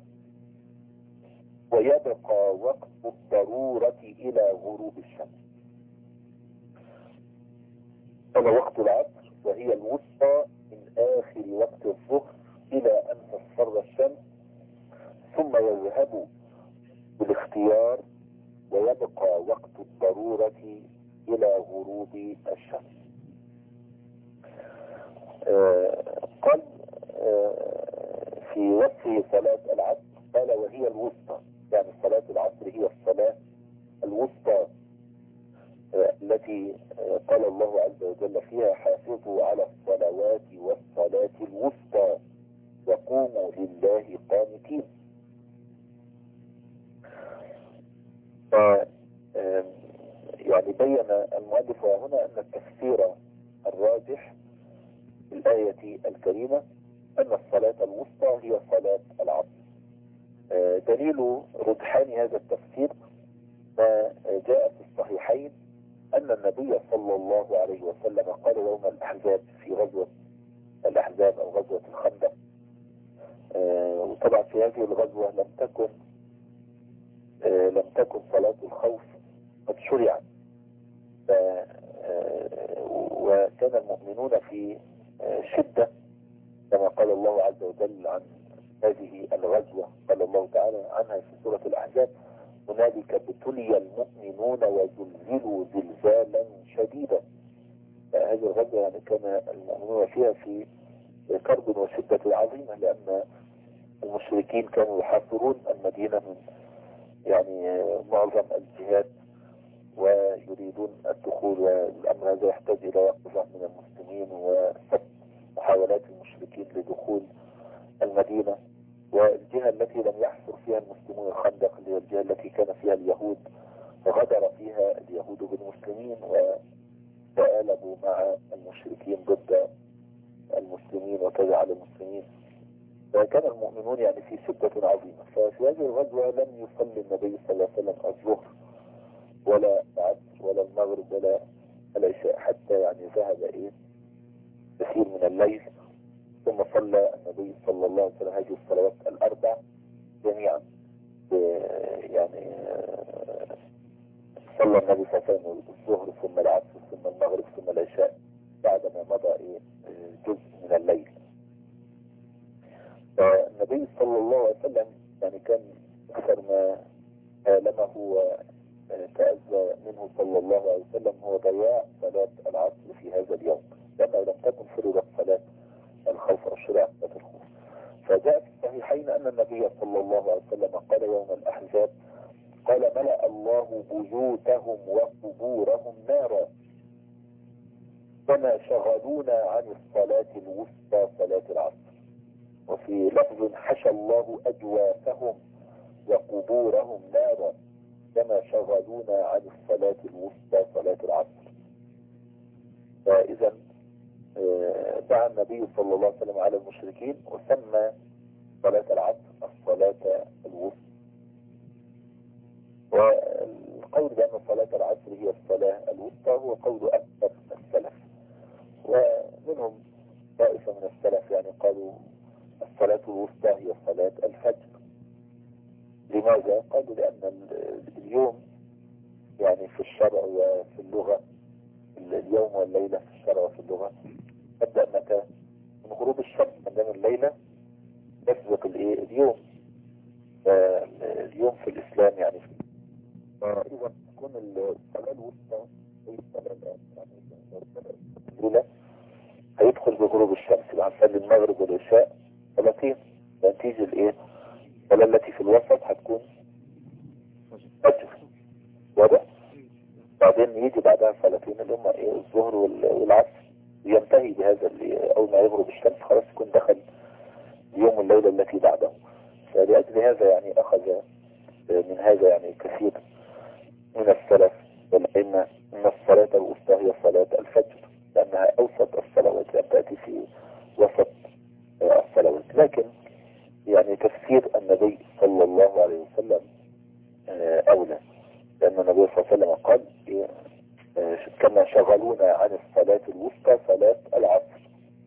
ويبقى وقت الضرورة إلى غروب الشمس. هذا وقت العصر وهي الوسطى من آخر وقت الظهر إلى أن تصفر الشمس، ثم يذهب بالاختيار ويبقى وقت الضرورة إلى غروب الشمس. قال في وصف صلاة العصر قال وهي الوسطى، يعني صلاة العصر هي الصلاة الوسطى التي قال الله عز وجل فيها حافظوا على الصلوات والصلاة الوسطى وقوموا لله قانتين. يعني بين المؤلف هنا أن التفسير الراجح في الآية الكريمة أن الصلاة الوسطى هي صلاة العصر. دليل رجحان هذا التفسير ما جاء في الصحيحين أن النبي صلى الله عليه وسلم قال يوم الأحزاب في غزوة الأحزاب أو غزوة الخندق، وطبعا في هذه الغزوة لم تكن صلاة الخوف قد شرعت، وكان المؤمنون في شدة كما قال الله عز وجل عن هذه الغزوة. قال الله تعالى عنها في سورة الأحزاب هنالك ابتلي المؤمنون وزلزلوا زلزالا شديدا. هذه الغزوة يعني كان المؤمنون فيها في كرب وشدة عظيمة، لأن المشركين كانوا يحاصرون المدينة من يعني معظم الجهات ويريدون الدخول، والأمر هذا يحتاج إلى يقظة من المسلمين وسد محاولات المشركين لدخول المدينة. والجهة التي لم يحصر فيها المسلمون الخندق اللي هي الجهة التي كان فيها اليهود، وغدر فيها اليهود بالمسلمين وتآلبوا مع المشركين ضد المسلمين وكذا على المسلمين، وكان المؤمنون يعني في شدة عظيمة. ففي هذه الغزوة لم يصلي النبي صلى الله عليه وسلم الظهر ولا العصر ولا المغرب ولا العشاء حتى يعني ذهب كثير من الليل، ثم صلى النبي صلى الله عليه وسلم هذه الصلوات الأربع جميعا. يعني صلى النبي صلى الله عليه وسلم الظهر ثم العصر ثم المغرب ثم العشاء بعدما مضى جزء من الليل. فالنبي صلى الله عليه وسلم يعني كان أكثر ما لمه وتأذى منه صلى الله عليه وسلم هو ضياع صلاة العصر في هذا اليوم، لأنه لم تكن فرضت صلاة الخوف أو شرعت صلاة الخوف. فجاء في الصحيحين أن النبي صلى الله عليه وسلم قال يوم الأحزاب قال ملأ الله بيوتهم وقبورهم نارا كما شغلونا عن الصلاة الوسطى صلاة العصر. وفي لفظ حشى الله أجوافهم وقبورهم نارا كما شغلونا عن الصلاة الوسطى صلاة العصر. فإذا دعا النبي صلى الله عليه وسلم على المشركين وسمى صلاة العصر الصلاة الوسطى. والقول بأن صلاة العصر هي الصلاة الوسطى هو قول أكثر السلف، ومنهم طائفة من السلف يعني قالوا الصلاة الوسطى هي صلاة الفجر. لماذا؟ قالوا لأن اليوم يعني في الشرع وفي اللغة، اليوم والليلة في الشرع وفي اللغة تبدأ متى؟ من غروب الشمس، ما دام الليلة تسبق اليوم. اليوم في الإسلام يعني إذا تكون الصلاة الوسطى هي الصلاة الليلة هيدخل بغروب الشمس مع صلاة المغرب والعشاء صلاتين، فتيجي الصلاة التي في الوسط هتكون فجر واضح، بعدين يجي بعدها صلاتين اللي هم الظهر والعصر، ينتهي بهذا أول ما يغرب الشمس خلاص يكون دخل يوم الليلة التي بعده. فلأجل هذا يعني أخذ من هذا يعني كثير من السلف والأئمة أن الصلاة الوسطى هي صلاة الفجر، لأنها أوسط الصلوات، لم تأتي في وسط الصلوات. لكن يعني تفسير النبي صلى الله عليه وسلم أولى، لأن النبي صلى الله عليه وسلم قال كما شغلونا عن الصلاة الوسطى صلاة العصر.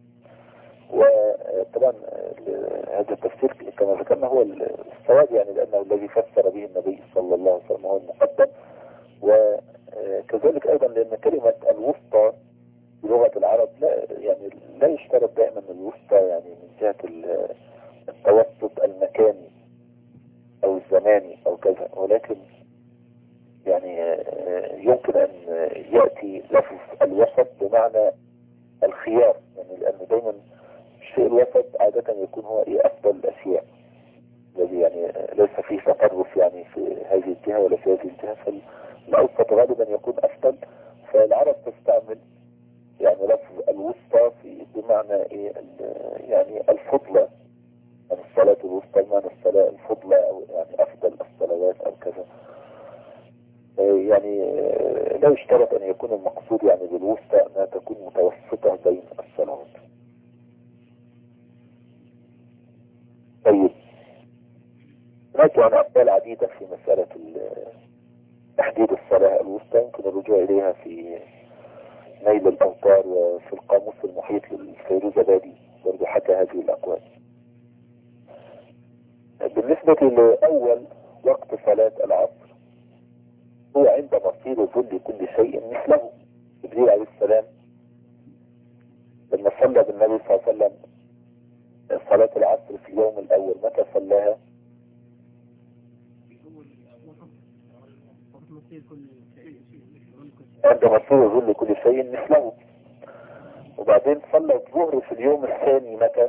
وطبعا هذا التفسير كما ذكرنا هو الصواب، يعني لأنه الذي فسر به النبي صلى الله عليه وسلم هو المقدم. وكذلك أيضا لأن كلمة الوسطى بلغة العرب لا يشترط دائما الوسطى يعني من جهة التوسط المكاني أو الزماني أو كذا، ولكن يعني يمكن أن يأتي لفظ الوسط بمعنى الخيار، يعني لأنه دائما الشيء الوسط عادة يكون هو أفضل الأشياء، الذي يعني ليس فيه تطرف يعني في هذه الجهة ولا في هذه الجهة، فالأوسط غالبا يكون أفضل. فالعرب تستعمل يعني لفظ الوسطى بمعنى يعني الفضلة، يعني الصلاة الوسطى بمعنى الصلاة الفضلة أو يعني أفضل الصلوات أو كذا. يعني لا يشترط أن يكون المقصود يعني بالوسطى أنها تكون متوسطة بين الصلوات. طيب، هناك يعني أقوال عديدة في مسألة تحديد الصلاة الوسطى، يمكن الرجوع إليها في نيل الأوطار وفي القاموس المحيط للفيروزابادي برضو حكى هذه الأقوال. بالنسبة لأول وقت صلاة العصر هو عند مصير ظل كل شيء مثله. جبريل عليه السلام لما صلى بالنبي صلى الله عليه وسلم صلاة العصر في اليوم الأول متى صلاها؟ عند مصير ظل كل شيء مثله. وبعدين صلى الظهر في اليوم الثاني متى؟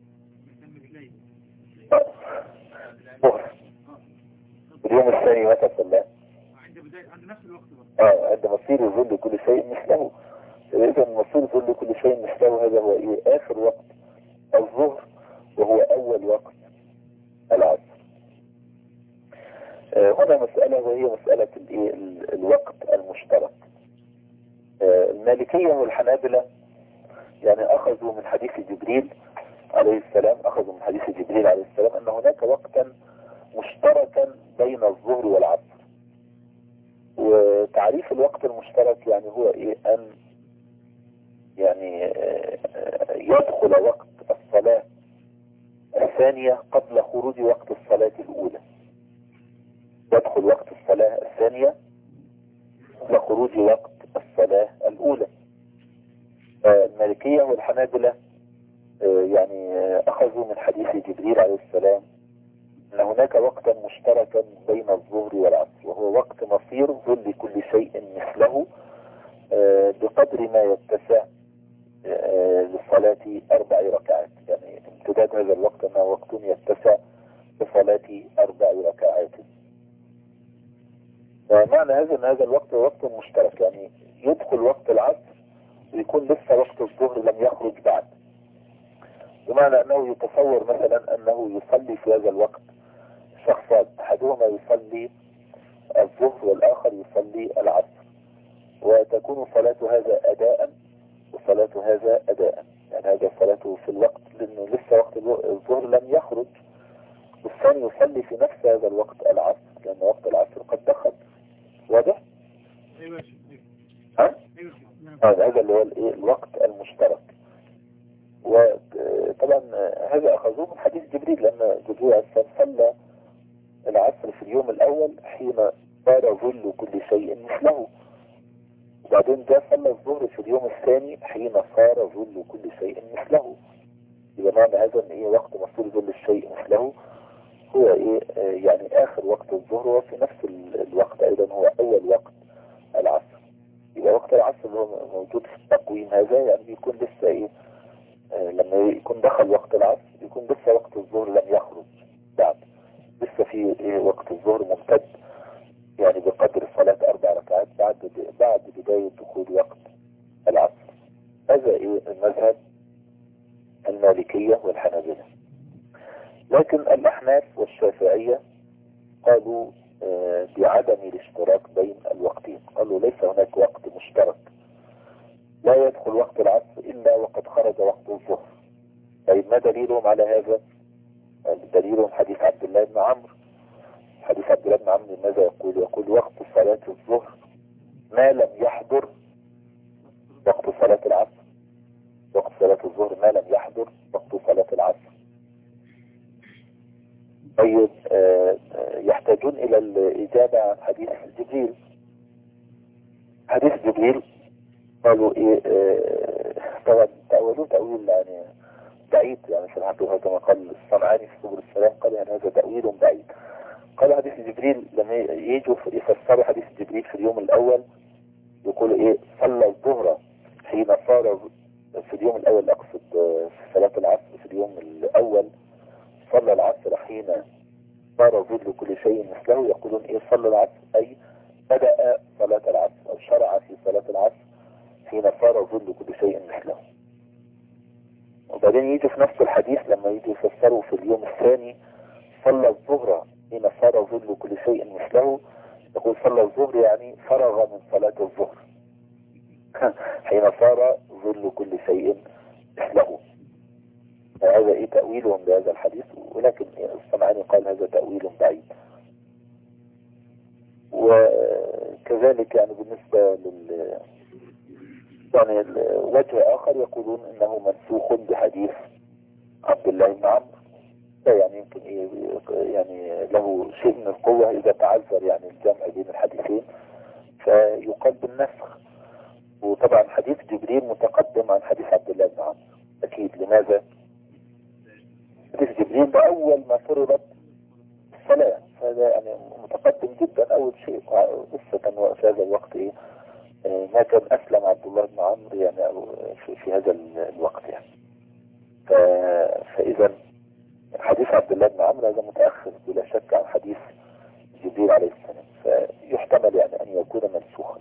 اليوم الثاني متى صلى؟
عند نفس الوقت
عند مصير ظل كل شيء مثله. إذا مصير ظل كل شيء مثله هذا هو آخر وقت الظهر، وهو أول وقت العصر. هنا مسألة وهي مسألة الوقت المشترك. المالكية والحنابلة يعني أخذوا من حديث جبريل عليه السلام أن هناك وقتا مشتركا بين الظهر والعصر. وتعريف الوقت المشترك يعني هو أن يعني يدخل وقت الصلاة الثانية قبل خروج وقت الصلاة الأولى. يدخل وقت الصلاة الثانية قبل خروج وقت الصلاة الأولى. المالكية والحنابلة يعني أخذوا من حديث جبريل عليه السلام أن هناك وقتا مشتركا بين الظهر والعصر، وهو وقت مصير ظل كل شيء مثله بقدر ما يتسع لصلاة 4 ركعات. يعني امتداد هذا الوقت أنه وقت يتسع لصلاة 4 ركعات. ومعنى هذا أن هذا الوقت وقت مشترك، يعني يدخل وقت العصر ويكون لسه وقت الظهر لم يخرج بعد. بمعنى أنه يتصور مثلا أنه يصلي في هذا الوقت شخصان، أحدهما يصلي الظهر والآخر يصلي العصر، وتكون صلاة هذا أداء وصلاة هذا أداء. يعني هذا صلاته في الوقت لأنه لسه وقت الظهر لم يخرج، والثاني يصلي في نفس هذا الوقت العصر لأن وقت العصر قد دخل. واضح؟
أيوة.
هذا اللي هو الوقت المشترك. وطبعا هذا أخذوه من حديث جبريل، لأن جبريل عليه السلام صلى العصر في اليوم الأول حين صار ظل كل شيء مثله، وبعدين جاء صلى الظهر في اليوم الثاني حين صار ظل كل شيء مثله. يبقى معنى هذا ان وقت مصير ظل الشيء مثله هو يعني آخر وقت الظهر، وفي نفس الوقت أيضا هو أول وقت العصر. يبقى وقت العصر اللي هو موجود في التقويم هذا يعني يكون لسه لما يكون دخل وقت العصر يكون لسه وقت الظهر لم يخرج بعد، لسه في وقت الظهر ممتد يعني بقدر صلاة 4 ركعات بعد بداية دخول وقت العصر. هذا المذهب المالكية والحنابلة. لكن الأحناف والشافعية قالوا بعدم الاشتراك بين الوقتين، قالوا ليس هناك وقت مشترك لا يدخل وقت العصر إلا وقد خرج وقت الظهر. طيب ما دليلهم على هذا؟ دليلهم حديث عبد الله بن عمرو. حديث عبد الله بن عمرو ماذا يقول؟ يقول وقت صلاة الظهر ما لم يحضر وقت صلاة العصر. وقت صلاة الظهر ما لم يحضر وقت صلاة العصر. طيب يحتاجون إلى الإجابة عن حديث جبريل. حديث جبريل قالوا إيه؟ طبعا تأولوا تأويل يعني بعيد، يعني في الحقيقة كما قال الصنعاني في سبل السلام، قال يعني هذا تأويل بعيد. قال حديث جبريل لما يجوا يفسروا حديث جبريل في اليوم الأول يقولوا إيه؟ صلى الظهر حين صار في اليوم الأول، أقصد في صلاة العصر في اليوم الأول، صلى العصر حين صار ظل كل شيء مثله. يقولون إيه صلى العصر؟ أي بدأ صلاة العصر أو شرع في صلاة العصر حين صار ظل كل شيء مثله. وبعدين يجي في نفس الحديث لما يجي يفسروا في اليوم الثاني صلى الظهر حين صار ظل كل شيء مثله، يقول صلى الظهر يعني فرغ من صلاة الظهر حين صار ظل كل شيء مثله. هذا ايه تأويلهم لهذا الحديث، ولكن الصنعاني قال هذا تأويل بعيد. وكذلك يعني بالنسبة يعني وجه آخر يقولون انه منسوخ بحديث عبد الله بن عمرو. يعني يمكن يعني له شيء من القوة إذا تعذر يعني الجمع بين الحديثين فيقال بالنسخ. وطبعا حديث جبريل متقدم عن حديث عبد الله بن عمرو أكيد. لماذا؟ حديث جبريل ده أول ما فرضت الصلاة، فهذا يعني متقدم جدا أول شيء. لسه كان في هذا الوقت ما كان أسلم عبد الله بن عمرو يعني في هذا الوقت يعني. فإذا حديث عبد الله بن عمرو هذا متأخر بلا شك عن حديث جبريل عليه السلام، فيحتمل يعني أن يكون منسوخا.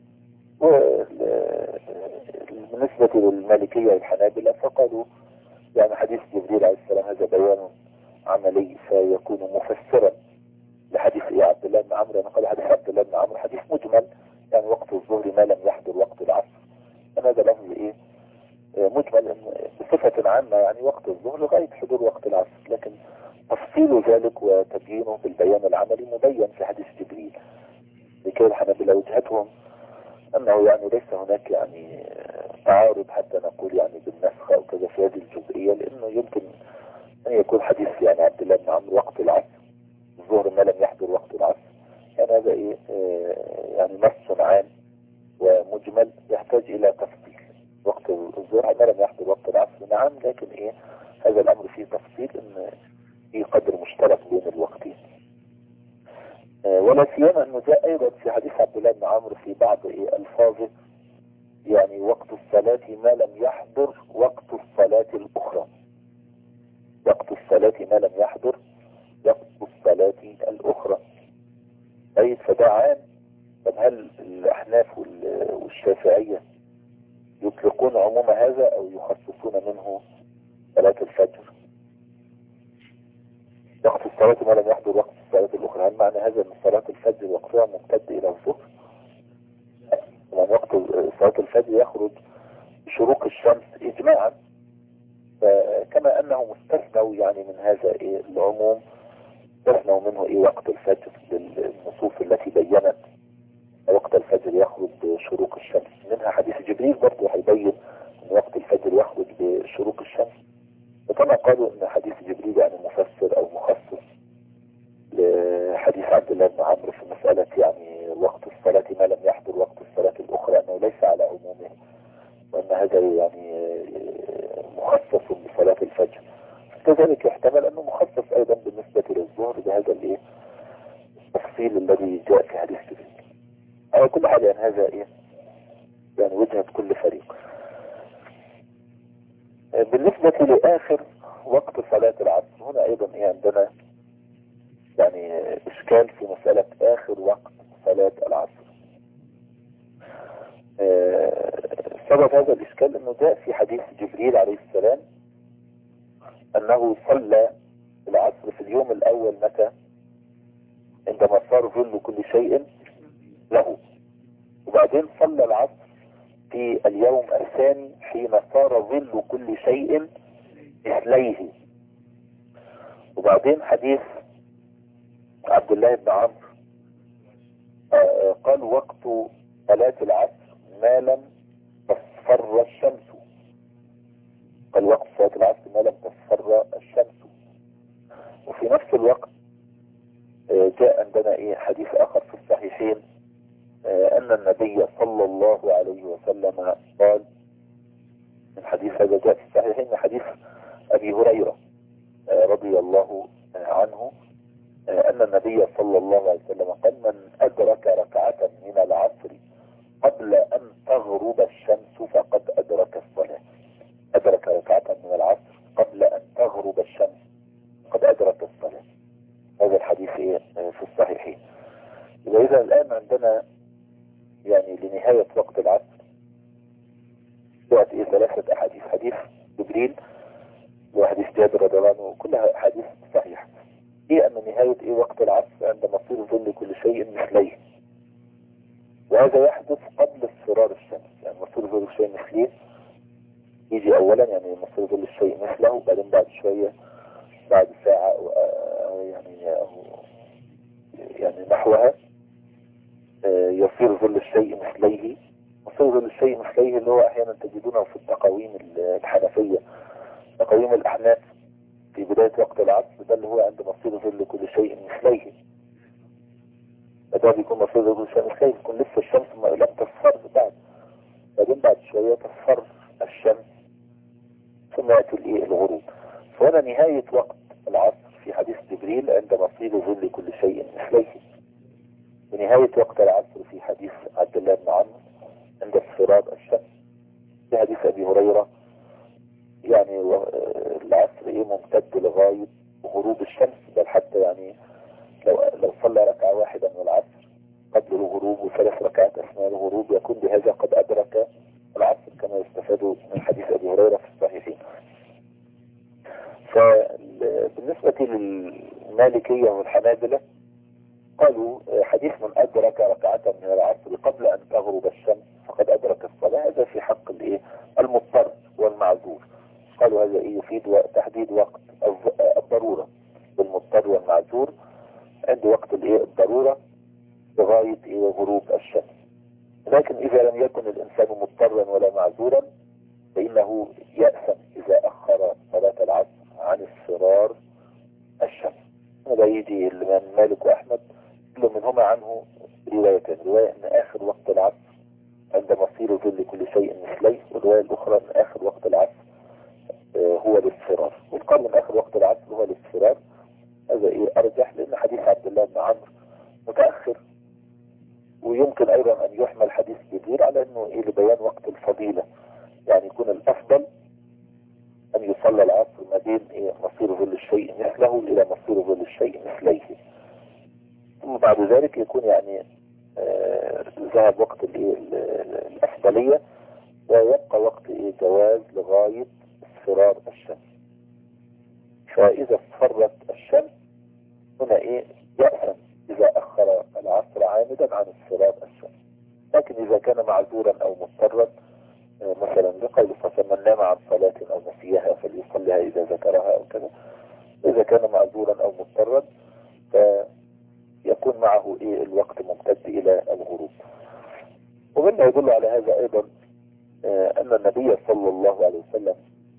وبالنسبة للمالكية والحنابلة فقالوا يعني حديث جبريل عليه السلام هذا بيان عملي فيكون مفسرا لحديث عبد الله بن عمرو. يعني قال حديث عبد الله بن عمرو حديث مجمل، يعني وقت الظهر ما لم يحضر وقت العصر. هذا لفظ مجمل بصفة عامة، يعني وقت الظهر لغاية حضور وقت العصر، لكن تفصيل ذلك وتبيينه بالبيان العملي مبين في حديث جبريل. لكي الحنابلة وجهتهم أنه يعني ليس هناك يعني تعارض حتى نقول يعني بالنسخ أو كذا في هذه الجزئية، لأنه يمكن أن يكون حديث يعني عبد الله بن عمرو وقت العصر الظهر ما لم يحضر وقت العصر، يعني هذا يعني نص عام ومجمل يحتاج إلى تفصيل. وقت الظهر ما لم يحضر وقت العصر نعم، لكن هذا الأمر فيه تفصيل إن في قدر مشترك بين الوقتين. ولا سيما أنه جاء أيضا في حديث عبد الله بن عمرو في بعض ألفاظه يعني وقت الصلاة ما لم يحضر وقت الصلاة الأخرى. وقت الصلاة ما لم يحضر وقت الصلاة الأخرى. أي فده عام. طب هل الأحناف والشافعية يطلقون عموم هذا أو يخصصون منه صلاة الفجر؟ وقت الصلاة ما لم يحضر وقت الصلاة الأخرى، هل معنى هذا أن صلاة الفجر وقتها ممتد إلى الظهر؟ يعني وقت صلاة الفجر يخرج بشروق الشمس إجماعا، كما أنه مستثنى يعني من هذا العموم، استثنوا منه وقت الفجر للنصوص التي بيّنت وقت الفجر يخرج بشروق الشمس. منها حديث جبريل برضه هيبين أن وقت الفجر يخرج بشروق الشمس. وكما قالوا أن حديث جبريل يعني مفسر أو مخصص لحديث عبد الله بن عمرو في مسألة يعني وقت الصلاة ما لم يحضر وقت الصلاة الأخرى، أنه ليس على عمومه، وأن هذا يعني مخصص بصلاة الفجر. كذلك يحتمل أنه مخصص أيضا بالنسبة للظهر بهذا التفصيل الذي جاء في حديث جبريل. على كل حال يعني هذا يعني وجهة كل فريق. بالنسبة لآخر وقت صلاة العصر هنا أيضا عندنا يعني إشكال في مسألة آخر وقت صلاة العصر. سبب هذا الإشكال أنه جاء في حديث جبريل عليه السلام أنه صلى العصر في اليوم الأول متى؟ عندما صار ظل كل شيء له. وبعدين صلى العصر في اليوم الثاني حين صار ظل كل شيء مثليه. وبعدين حديث عبد الله بن عمرو قال وقت صلاة العصر ما لم تصفر الشمس. قال وقت صلاة العصر ما لم تصفر الشمس. وفي نفس الوقت جاء عندنا حديث آخر في الصحيحين أن النبي صلى الله عليه وسلم قال، من حديث هذا جاء في الصحيحين حديث أبي هريرة رضي الله عنه أن النبي صلى الله عليه وسلم قال من أدرك ركعة من العصر قبل أن تغرب الشمس فقد أدرك الصلاة. أدرك ركعة من العصر قبل أن تغرب الشمس قد أدرك الصلاة. هذا الحديث في الصحيحين. إذا الآن عندنا يعني لنهاية وقت العصر جاءت ثلاثة أحاديث، حديث جبريل وحديث جابر رضي الله عنه، وكلها أحاديث صحيحة. أن نهاية وقت العصر عند مصير ظل كل شيء مثليه، وهذا يحدث قبل اصفرار الشمس. يعني مصير ظل الشيء مثليه يجي أولا، يعني مصير ظل الشيء مثله، بعدين بعد شوية بعد ساعة يعني نحوها يصير ظل الشيء مثليه. مصير ظل الشيء مثليه اللي هو أحيانا تجدونه في التقاويم الحنفية، تقاويم الأحناف في بداية وقت العصر، ده اللي هو عند مصير ظل كل شيء مثليه. ده بيكون مصير ظل كل شيء مثليه، يكون لسه الشمس لم تصفر بعدين بعد شوية تصفر الشمس ثم يأتي الغروب. فهنا نهاية وقت العصر في حديث جبريل عند مصير ظل كل شيء مثليه، ونهاية وقت العصر في حديث عبد الله بن عمرو عند اصفرار الشمس. في حديث أبي هريرة يعني العصر ممتد لغاية غروب الشمس، بل حتى يعني لو صلى ركعة واحدة من العصر قبل الغروب وثلاث ركعات أثناء الغروب يكون بهذا قد أدرك العصر، كما يستفاد من حديث أبي هريرة في الصحيحين. فبالنسبة للمالكية والحنابلة قالوا حديث من أدرك ركعة من العصر قبل أن تغرب الشمس فقد أدرك الصلاة، هذا في حق المضطر والمعذور. قالوا هذا يفيد تحديد وقت الضرورة بالمضطر والمعذور عند وقت الضرورة لغاية غروب الشمس. لكن إذا لم يكن الإنسان مضطرا ولا معذورا فإنه يأثم إذا أخر صلاة العصر عن اصفرار الشمس. هذا يجي من مالك وأحمد كل منهما عنه روايتين، رواية أن آخر وقت العصر عند مصير ظل كل شيء مثليه، والرواية الأخرى أن آخر وقت العصر هو الاصفرار. والقول من آخر وقت العصر هو الاصفرار هذا أرجح، لأن حديث عبد الله بن عمرو متأخر، ويمكن أيضا أن يحمل حديث جبريل على أنه لبيان وقت الفضيلة، يعني يكون الأفضل أن يصلى العصر ما بين مصير ظل الشيء مثله إلى مصير ظل الشيء مثليه، ثم بعد ذلك يكون يعني ذهب وقت الأفضلية ويبقى وقت جواز لغاية اصفرار الشمس. فإذا اصفرت الشمس هنا يأثم إذا أخر العصر عامدا عن اصفرار الشمس. لكن إذا كان معذورا أو مضطرا مثلا بقول من نام عن صلاة أو نسيها فليصليها إذا ذكرها أو كذا، إذا كان معذورا أو مضطرا فيكون معه الوقت ممتد إلى الغروب. ومما يدل على هذا أيضا أن النبي صلى الله عليه وسلم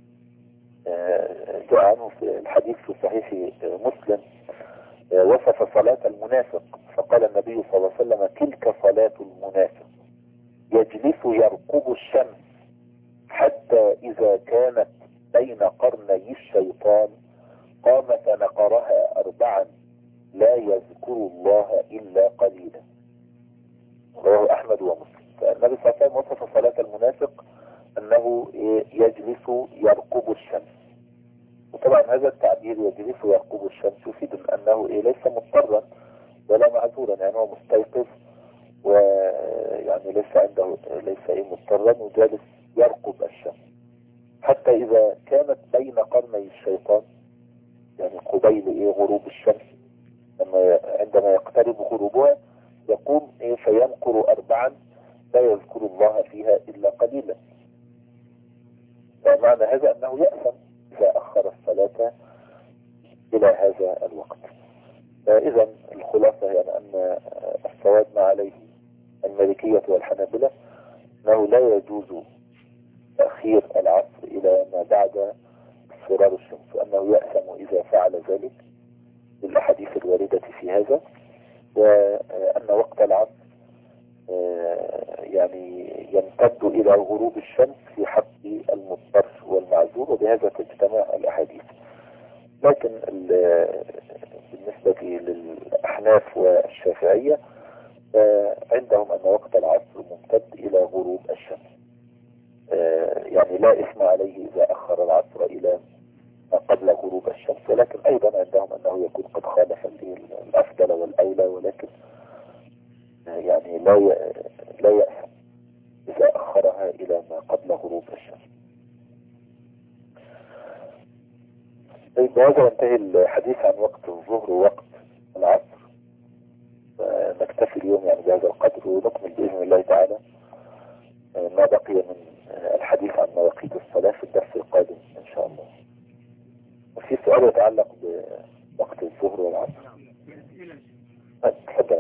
جاء عنه في الحديث في صحيح مسلم وصف صلاة المنافق فقال النبي صلى الله عليه وسلم تلك صلاة المنافق يجلس يرقب الشمس حتى إذا كانت بين قرني الشيطان قام فنقرها 4 لا يذكر الله إلا قليلا. رواه أحمد ومسلم. فالنبي صلى الله عليه وسلم وصف صلاة المنافق أنه يجلس يرقب الشمس. وطبعا هذا التعبير يجلس يرقب الشمس يفيد أنه ليس مضطرا ولا معذورا، يعني هو مستيقظ ويعني ليس عنده مضطرا وجالس يرقب الشمس حتى إذا كانت بين قرني الشيطان، يعني قبيل غروب الشمس، عندما يقترب غروبها يقوم فينقر 4 لا يذكر الله فيها إلا قليلا. فمعنى هذا أنه يأثم إذا أخر الصلاة إلى هذا الوقت. إذا الخلاصة يعني أن الصواب ما عليه المالكية والحنابلة أنه لا يجوز تأخير العصر إلى ما بعد اصفرار الشمس، وأنه يأثم إذا فعل ذلك بالأحاديث الواردة في هذا، وأن وقت العصر يعني يمتد إلى غروب الشمس في حق المضطر والمعذور، وبهذا تجتمع الأحاديث. لكن بالنسبة للأحناف والشافعية عندهم أن وقت العصر ممتد إلى غروب الشمس، يعني لا إثم عليه إذا أخر العصر إلى ما قبل غروب الشمس، ولكن أيضا عندهم أنه يكون قد خالف الأفضل والأولى، ولكن يعني لا يأثم إذا أخرها إلى ما قبل غروب الشمس. طيب بهذا ينتهي الحديث عن وقت الظهر ووقت العصر، نكتفي اليوم يعني بهذا القدر، ونكمل بإذن الله تعالى ما بقي من الحديث عن مواقيت الصلاة في الدرس القادم إن شاء الله. وفي سؤال يتعلق بوقت الظهر والعصر. تفضل.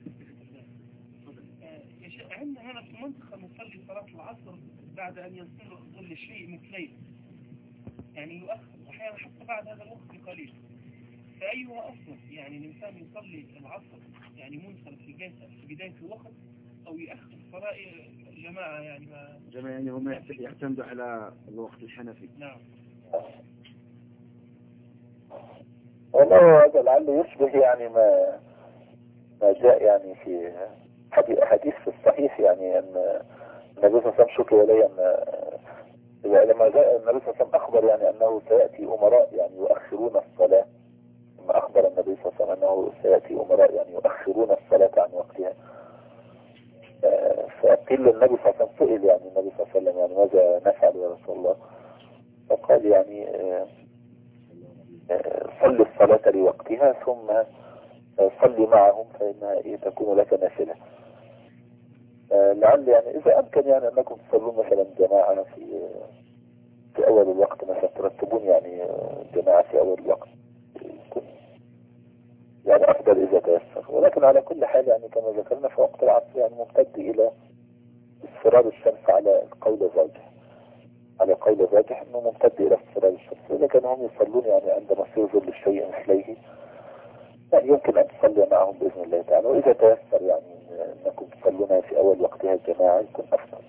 يا شيخ عندنا هنا في المنطقة نصلي صلاة العصر بعد أن يصير ظل الشيء مثلين، يعني يؤخر أحيانا حتى بعد هذا الوقت بقليل، فأيها أفضل؟ يعني الإنسان يصلي العصر يعني منصرف في بداية الوقت، أو يأخر صلاة جماعة يعني
جماعة يعني هم يعتمدوا على الوقت الحنفي.
نعم.
والله هذا لعله يشبه يعني ما جاء يعني في حديث في الصحيح، يعني أن النبي صلى الله عليه وسلم شكي إليه أن لما جاء النبي صلى الله عليه وسلم أخبر يعني أنه سيأتي أمراء يعني يؤخرون الصلاة، لما أخبر النبي صلى الله عليه وسلم أنه سيأتي أمراء يعني يؤخرون الصلاة عن وقتها، فقيل للنبي صلى الله عليه وسلم، سئل يعني النبي صلى الله عليه وسلم يعني ماذا نفعل يا رسول الله؟ فقال يعني صل الصلاة لوقتها ثم صلي معهم فإنها تكون لك نافلة. لعل يعني إذا أمكن يعني أنكم تصلون مثلا جماعة في أول الوقت، مثلا ترتبون يعني جماعة في أول الوقت، يكون يعني أفضل إذا تيسر. ولكن على كل حال يعني كما ذكرنا في وقت العصر يعني ممتد إلى اصفرار الشمس على القول الراجح، أنه ممتد إلى اصفرار الشمس. إذا كانوا هم يصلون يعني عندما يصير ظل الشيء مثليه يعني يمكن أن تصلي معهم بإذن الله تعالى، وإذا تيسر يعني أنكم تصلونها في أول وقتها الجماعة يكون أفضل.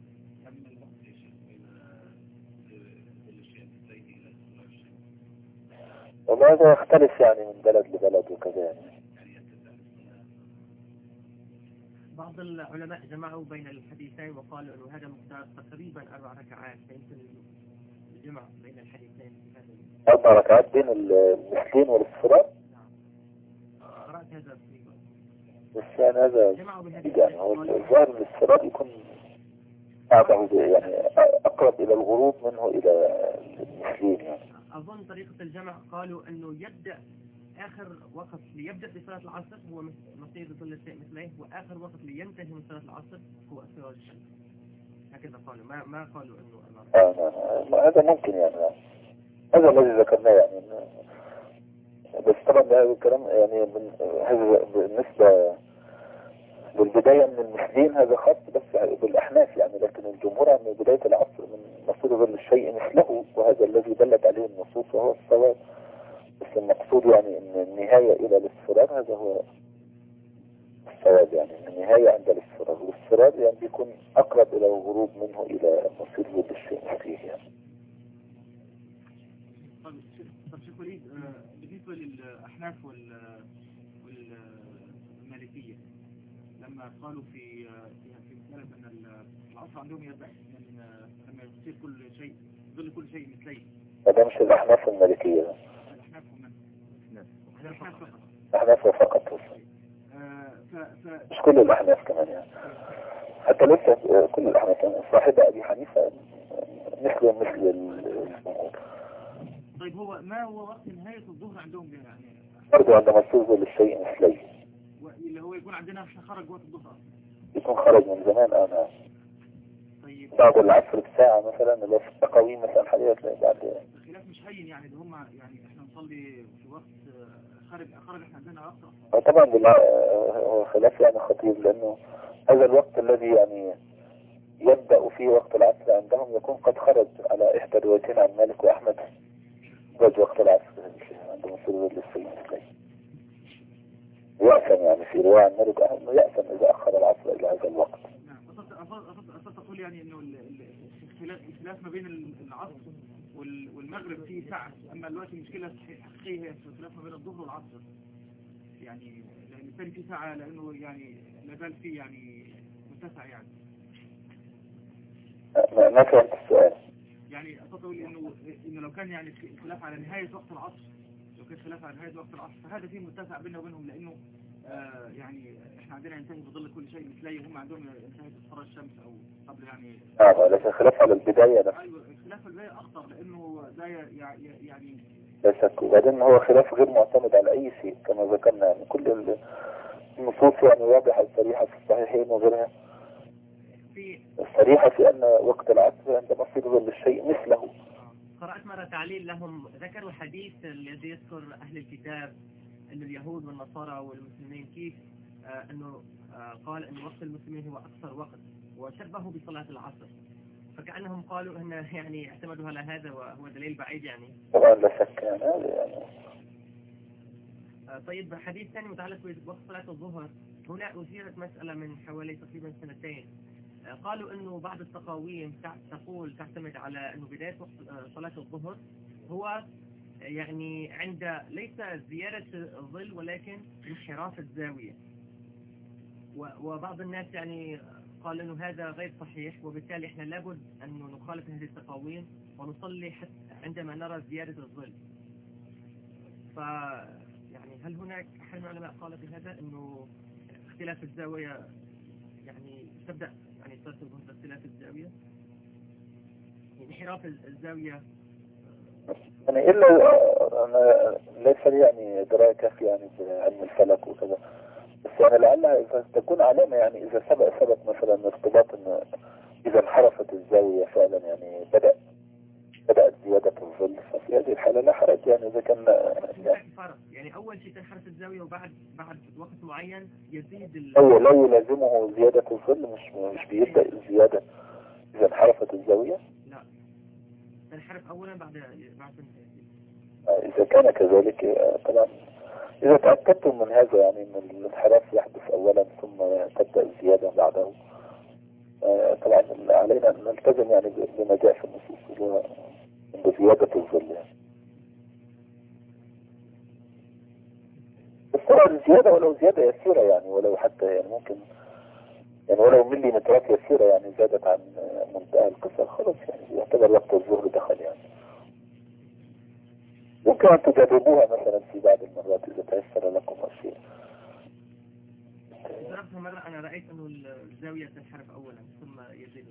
والله هذا يختلف يعني من بلد لبلد وكذا يعني.
بعض العلماء جمعوا بين الحديثين وقالوا أنه هذا مقدار تقريبا 4 ركعات، فيمكن الجمع بين الحديثين.
4 ركعات بين المثلين والاصفرار؟
قرأت هذا
بس يعني هذا يعني هو الظاهر الاصفرار يكون بعده يعني أقرب إلى الغروب منه إلى المثلين يعني.
أظن طريقة الجمع قالوا أنه يبدأ آخر وقت ليبدأ بصلاة العصر هو مصير ظل الشيء مثليه، وآخر وقت لينتهي من صلاة العصر هو اصفرار الشمس. هكذا قالوا، ما قالوا أنه
هذا ممكن يعني هذا الذي ذكرناه يعني. بس طبعا هذا الكلام يعني هذا بالنسبة للبداية من المثلين هذا خاص بس بالأحناف يعني، لكن الجمهور أن بداية العصر من مصير ظل الشيء مثله، وهذا الذي دلت عليه النصوص وهو الصواب. بس المقصود يعني ان النهاية الى الاصفرار هذا هو الصواب، يعني النهاية عند الاصفرار، والاصفرار يعني بيكون اقرب الى الغروب منه الى مصير ظل الشيء مثله يعني.
طب شيخ وليد، بالنسبة للأحناف والمالكية لما قالوا في مسألة أن العصر عندهم يبدأ من لما يصير كل شيء ظل كل شيء مثليه،
هذا مش الأحناف والمالكية،
الأحناف ومن؟
الأحناف فقط، مش كل الأحناف كمان يعني، حتى لسه كل الأحناف صاحب أبي حنيفة مثل الجمهور.
طيب ما هو وقت نهاية الظهر عندهم يعني؟
برضو عندما يصير ظل الشيء مثليه،
اللي هو يكون عندنا خرج وقت الظهر.
يكون خرج من زمان. أنا
طيب
بعد العصر بساعة مثلا، اللي في التقاويم مثلا حاليا تلاقي بعد.
الخلاف مش هين يعني، ده هم يعني احنا نصلي في وقت خارج احنا عندنا وقت
طبعا هو خلاف يعني خطير، لأنه هذا الوقت الذي يعني يبدأ فيه وقت العصر عندهم يكون قد خرج على إحدى الروايتين عن مالك وأحمد. خرج وقت العصر عندهم في رواية للسيد يأثم، يعني في رواية عن مالك وأحمد إنه يأثم إذا أخر العصر إلى هذا الوقت.
نعم. أصلا تقول يعني انه الخلاف ما بين العصر والمغرب فيه ساعة، اما دلوقتي المشكلة حقيقية هي الخلاف ما بين الظهر والعصر، يعني لأن الثاني فيه ساعة لأنه يعني لا زال فيه يعني متسع يعني.
ما فهمت السؤال.
يعني أقول إنه لو كان يعني خلاف على نهاية وقت العصر، لو كان خلاف على نهاية وقت العصر فهذا فيه متسع بيننا وبينهم، لأنه يعني إحنا عندنا ينتهي بظل كل شيء مثلي، وهم عندهم ينتهي بصفر الشمس أو قبل يعني.
لكن خلاف على البداية نفسه.
أيوة، خلاف البداية أخطر لأنه ده يعني
لا شك. وبعدين هو خلاف غير معتمد على أي شيء كما ذكرنا، يعني كل النصوص يعني واضحة صريحة في الصحيحين وغيرها، الصريحة في أن وقت العصر عندما يصير ظل الشيء مثله.
قرأت مرة تعليل لهم، ذكروا حديث الذي يذكر أهل الكتاب أن اليهود والنصارى والمسلمين كيف أنه قال أن وقت المسلمين هو أكثر وقت، وشبهوا بصلاة العصر، فكأنهم قالوا أن يعني اعتمدوا على هذا وهو دليل بعيد يعني.
طبعا لا شك يعني هذا يعني.
طيب حديث ثاني متعلق بوقت صلاة الظهر، هنا أثيرت مسألة من حوالي تقريبا سنتين، قالوا أنه بعض التقاويم تقول تعتمد على أنه بداية وقت صلاة الظهر هو يعني عند ليس زيادة الظل ولكن انحراف الزاوية، وبعض الناس يعني قال أنه هذا غير صحيح، وبالتالي إحنا لابد أن نخالف هذه التقاويم ونصلي حتى عندما نرى زيادة الظل. يعني هل هناك أحد من العلماء قال بهذا أنه اختلاف الزاوية يعني تبدأ يعني صلاة الظهر باختلاف الزاوية، انحراف الزاوية
يعني إلا أنا ليس لي يعني دراية كافية يعني بعلم الفلك وكذا، بس يعني لعلها تكون علامة، يعني إذا ثبت مثلا ارتباط إن إذا انحرفت الزاوية فعلا يعني بدأت زيادة الظل، ففي هذه الحالة لا حرج يعني إذا كان
يعني أول شيء تنحرف الزاوية وبعد وقت معين يزيد
أيوة لا يلازمه زيادة الظل، مش بيبدأ الزيادة إذا انحرفت الزاوية.
لا، تنحرف أولا بعد
إذا كان كذلك طبعا إذا تأكدتم من هذا يعني أن الانحراف يحدث أولا ثم تبدأ الزيادة بعده، طبعا علينا أن نلتزم يعني بما جاء في النصوص اللي هو بزيادة الظل يعني. بس طبعا الزيادة ولو زيادة يسيرة يعني، ولو حتى يعني ممكن يعني ولو مليمترات يسيرة يعني زادت عن منتهى القصر خلاص يعني يعتبر وقت الظهر دخل يعني. يمكن أن تجربوها مثلا في بعض المرات إذا تيسر لكم الشيء.
جربتها مرة أنا رأيت أنه الزاوية تنحرف أولا ثم يزيد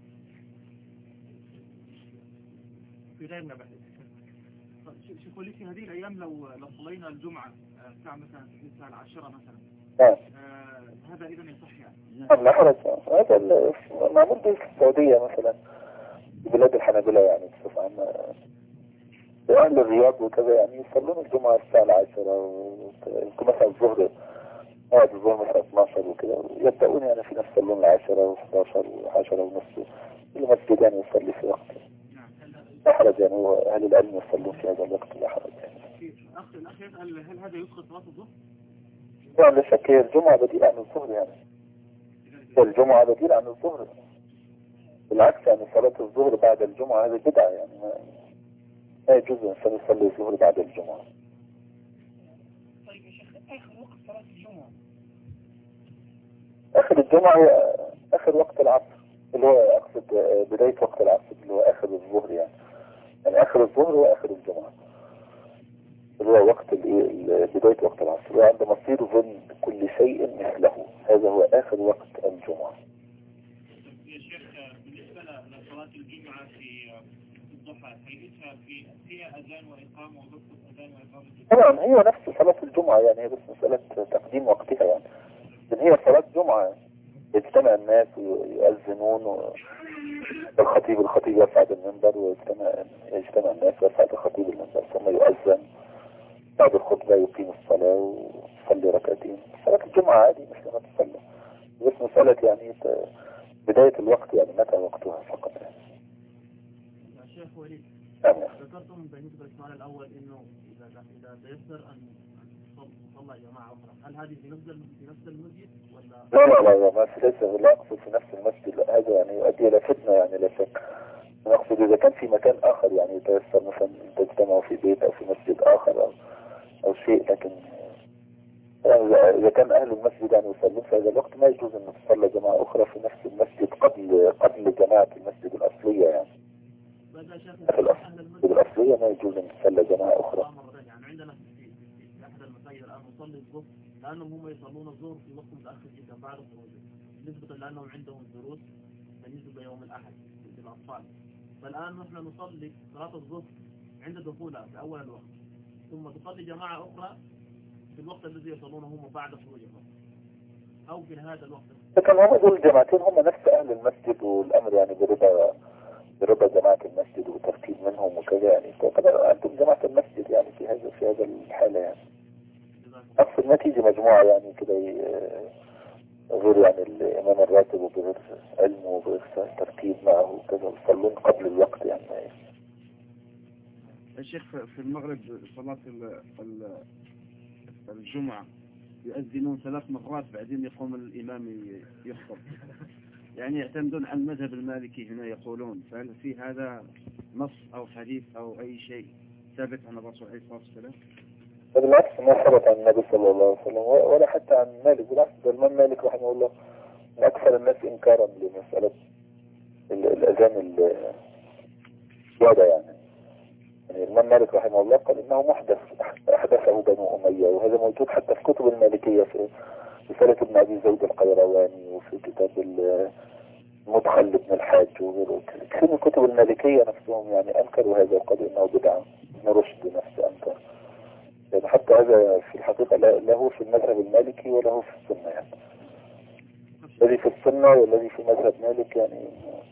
في غيرنا بعد.
شوفوا لي في هذه الأيام لو صلينا الجمعة الساعة مثلا في الساعة 10 مثلا، هذا إذا يصح يعني؟
لا حرج، هذا معمول به في السعودية مثلا، في بلاد الحنابلة يعني بصفة عامة، أهل الرياض وكذا يعني يصلون الجمعة الساعة 10 ويمكن مثلا الظهر مثلا 12 وكذا، يبدأون يعني في نفس اللون 10 و11 و10 ونص، كل مسجد يعني يصلي في وقت لا حرج يعني، وأهل العلم يصلون في هذا الوقت لا حرج يعني.
الأخ يسأل هل هذا يسقط صلاة الظهر؟
لا شك، هي الجمعة بديل عن الظهر يعني، الجمعة بديل عن الظهر، بالعكس يعني صلاة الظهر بعد الجمعة هذه بدعة يعني، ما يجوز الإنسان يصلي الظهر بعد الجمعة.
طيب يا شيخ، آخر وقت صلاة الجمعة
آخر الجمعة هي آخر وقت العصر، اللي هو أقصد بداية وقت العصر اللي هو آخر الظهر يعني آخر الظهر وآخر الجمعة اللي هو وقت بداية وقت العصر، وعندما يصير ظل كل شيء مثله، هذا هو آخر وقت الجمعة.
يا شيخ، بالنسبة لصلاة الجمعة في الضحى هيئتها فيها أذان وإقامة وضبط أذان وإقامة؟
طبعا هي نفس صلاة الجمعة يعني، هي بس مسألة تقديم وقتها يعني، لأن هي صلاة جمعة يجتمع الناس ويؤذنون الخطيب يصعد المنبر ويجتمع الناس ويصعد الخطيب المنبر ثم يؤذن بعد الخطبة يقيم الصلاة ويصلي ركعتين صلاة الجمعة عادي مثل ما تصلي بس مسألة يعني بداية الوقت يعني متى وقتها فقط يعني.
يا شيخ وليد ذكرتم بالنسبة للسؤال الأول إنه إذا تيسر أن تصلى جماعة أخرى هل هذه في نفس المسجد ولا؟
لا ما في ليس لا أقصد في نفس المسجد لا هذا يعني يؤدي إلى فتنة يعني لا شك. أنا أقصد إذا كان في مكان آخر يعني يتيسر مثلا تجتمعوا في بيت أو في مسجد آخر أو شيء لكن يعني إذا كان أهل المسجد يعني يصلون في هذا الوقت ما يجوز أن تصلى جماعة أخرى في نفس المسجد قبل جماعة المسجد الأصلية يعني. في المسجد الأصلية ما يجوز أن تصلى جماعة أخرى.
يعني عندنا في أحد المساجد الآن نصلي الظهر لأنهم هم يصلون الظهر في وقت متأخر جدا بعد الخروج بالنسبة لأنهم عندهم دروس بالنسبة ليوم الأحد للأطفال فالآن نحن نصلي صلاة الظهر عند دخولها في أول الوقت ثم تصلي جماعة أخرى في الوقت الذي يصلونه هم بعد خروجهم أو في هذا الوقت.
لكن هم دول الجماعتين هم نفس أهل المسجد والأمر يعني برضا جماعة المسجد وترتيب منهم وكذا يعني طبعا أنتم جماعة المسجد يعني في هذا الحالة يعني. أقصد ما تيجي مجموعة يعني كده غير يعني الإمام الراتب وبغير علم وبغير ترتيب معه وكذا يصلون قبل الوقت يعني.
الشيخ في المغرب صلاة الجمعة يؤذنون 3 مرات بعدين يقوم الإمام يخطب يعني يعتمدون على المذهب المالكي هنا يقولون فهل في هذا نص أو حديث أو أي شيء ثابت عن الرسول عليه الصلاة والسلام؟
بالعكس ما ثبت عن النبي صلى الله عليه وسلم ولا حتى عن مالك بالعكس الإمام مالك رحمه الله من أكثر الناس إنكارا لمسألة الأذان الزيادة يعني الإمام مالك رحمه الله قال إنه محدث أحدثه بنو أمية وهذا موجود حتى في كتب المالكية في رسالة ابن أبي زيد القيرواني وفي كتاب المدخل لابن الحاج وغيره كثير من كتب المالكية نفسهم يعني أنكروا هذا وقالوا إنه بدعة ابن رشد نفسه أنكر يعني حتى هذا في الحقيقة لا هو في المذهب المالكي ولا هو في السنة يعني الذي في السنة والذي في مذهب مالك يعني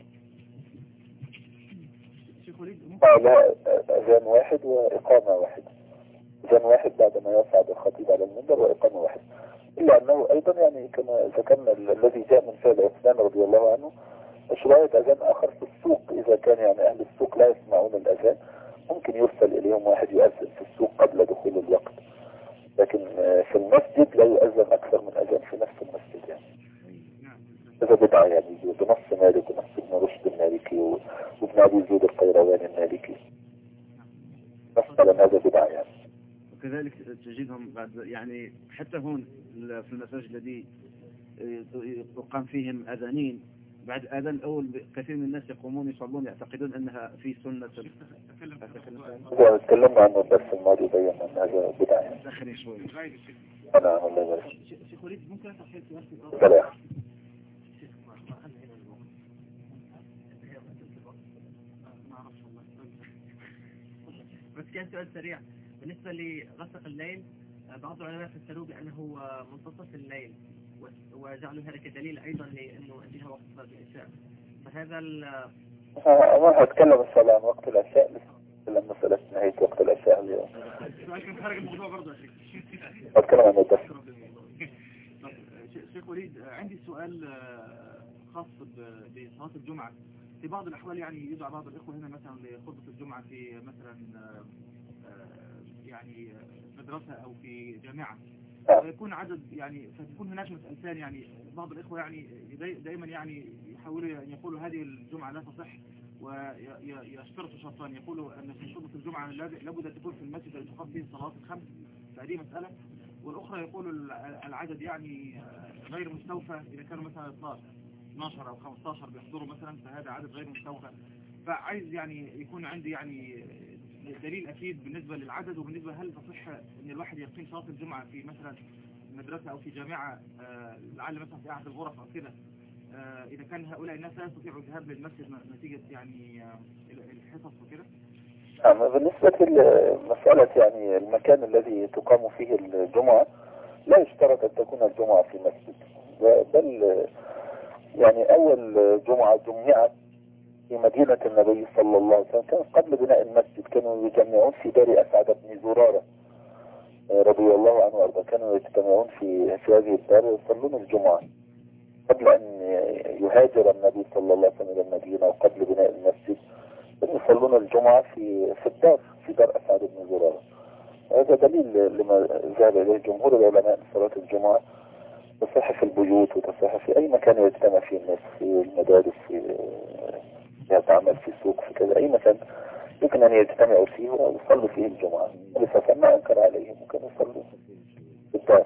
لا أذان واحد وإقامة واحدة أذان واحد بعدما يصعد الخطيب على المنبر وإقامة واحدة إلا أنه أيضا يعني كما ذكرنا الذي جاء من فعل عثمان رضي الله عنه مشروعية أذان آخر في السوق إذا كان يعني أهل السوق لا يسمعون الأذان ممكن يرسل إليهم واحد يؤذن في السوق قبل دخول الوقت لكن في المسجد لا يؤذن أكثر من أذان في نفس المسجد يعني هذا بدعة يعني بنص مالك ونص ابن رشد المالكي وابن أبي زيد القيرواني المالكي مثلا هذا بدعة يعني.
وكذلك تجدهم بعد يعني حتى هون في المساجد الذي يقام فيهم أذانين بعد أذان أول كثير من الناس يقومون يصلون يعتقدون أنها في سنة.
إذا تكلمنا عنه الدرس الماضي بينا أن هذا بدعة يعني.
داخلي شوي.
أنا الله يبارك.
شيخ وليد ممكن أسأل سؤال
سلام.
بس كان سؤال سريع بالنسبة لغسق الليل بعض العلماء فسروا بأنه منتصف الليل وجعلوا هذا كدليل أيضا لأنه انتهى وقت صلاة العشاء فهذا
ما هتكلم الصلاة عن وقت العشاء لما مسألة نهاية وقت العشاء اليوم
لكن خارج الموضوع برضه يا شيخ
أتكلم عن الدرس.
شيخ وليد عندي سؤال خاص بصلاة الجمعة في بعض الأحوال يعني يدعى بعض الإخوة هنا مثلا لخطبة الجمعة في مثلا يعني مدرسة أو في جامعة ويكون عدد يعني فتكون هناك مسألتان يعني بعض الإخوة يعني دائما يعني يحاولوا أن يقولوا هذه الجمعة لا تصح ويشترطوا شرطان يقولوا أن في خطبة الجمعة لابد أن تكون في المسجد الذي تقام فيه الصلوات الخمس فهذه مسألة والأخرى يقولوا العدد يعني غير مستوفى إذا كانوا مثلا 12 أو 15 بيحضروا مثلا فهذا عدد غير مستوفى فعايز يعني يكون عندي يعني دليل أكيد بالنسبة للعدد وبالنسبة هل تصح أن الواحد يقيم صلاة الجمعة في مثلا مدرسة أو في جامعة لعل مثلا في أحد الغرف أو كده إذا كان هؤلاء الناس لا يستطيعوا الذهاب للمسجد نتيجة يعني الحصص وكده.
بالنسبة لمسألة يعني المكان الذي تقام فيه الجمعة لا يشترط أن تكون الجمعة في مسجد بل يعني أول جمعة جمعت في مدينة النبي صلى الله عليه وسلم كان قبل بناء المسجد، كانوا يجمعون في دار أسعد بن زرارة رضي الله عنه وارضاه، كانوا يجتمعون في هذه الدار ويصلون الجمعة قبل أن يهاجر النبي صلى الله عليه وسلم إلى المدينة، وقبل بناء المسجد يصلون الجمعة في الدار، في دار أسعد بن زرارة. هذا دليل لما ذهب إليه جمهور العلماء صلاة الجمعة تصح في البيوت وتصح في أي مكان يجتمع فيه الناس، في المدارس، في يتعمل في السوق، في كذا أي مكان يمكن أن يجتمعوا فيه ويصلوا فيه الجمعة. ولسه ما أنكر عليهم وكان يصلوا في الدار.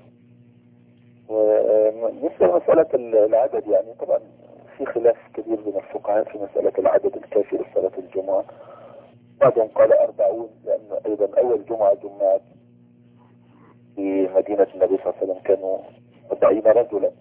وبالنسبة لمسألة العدد، يعني طبعا في خلاف كبير بين الفقهاء في مسألة العدد الكافي لصلاة الجمعة. بعضهم قال 40، لأن أيضا أول جمعة جمعت في مدينة النبي صلى الله عليه وسلم كانوا 40 رجلا،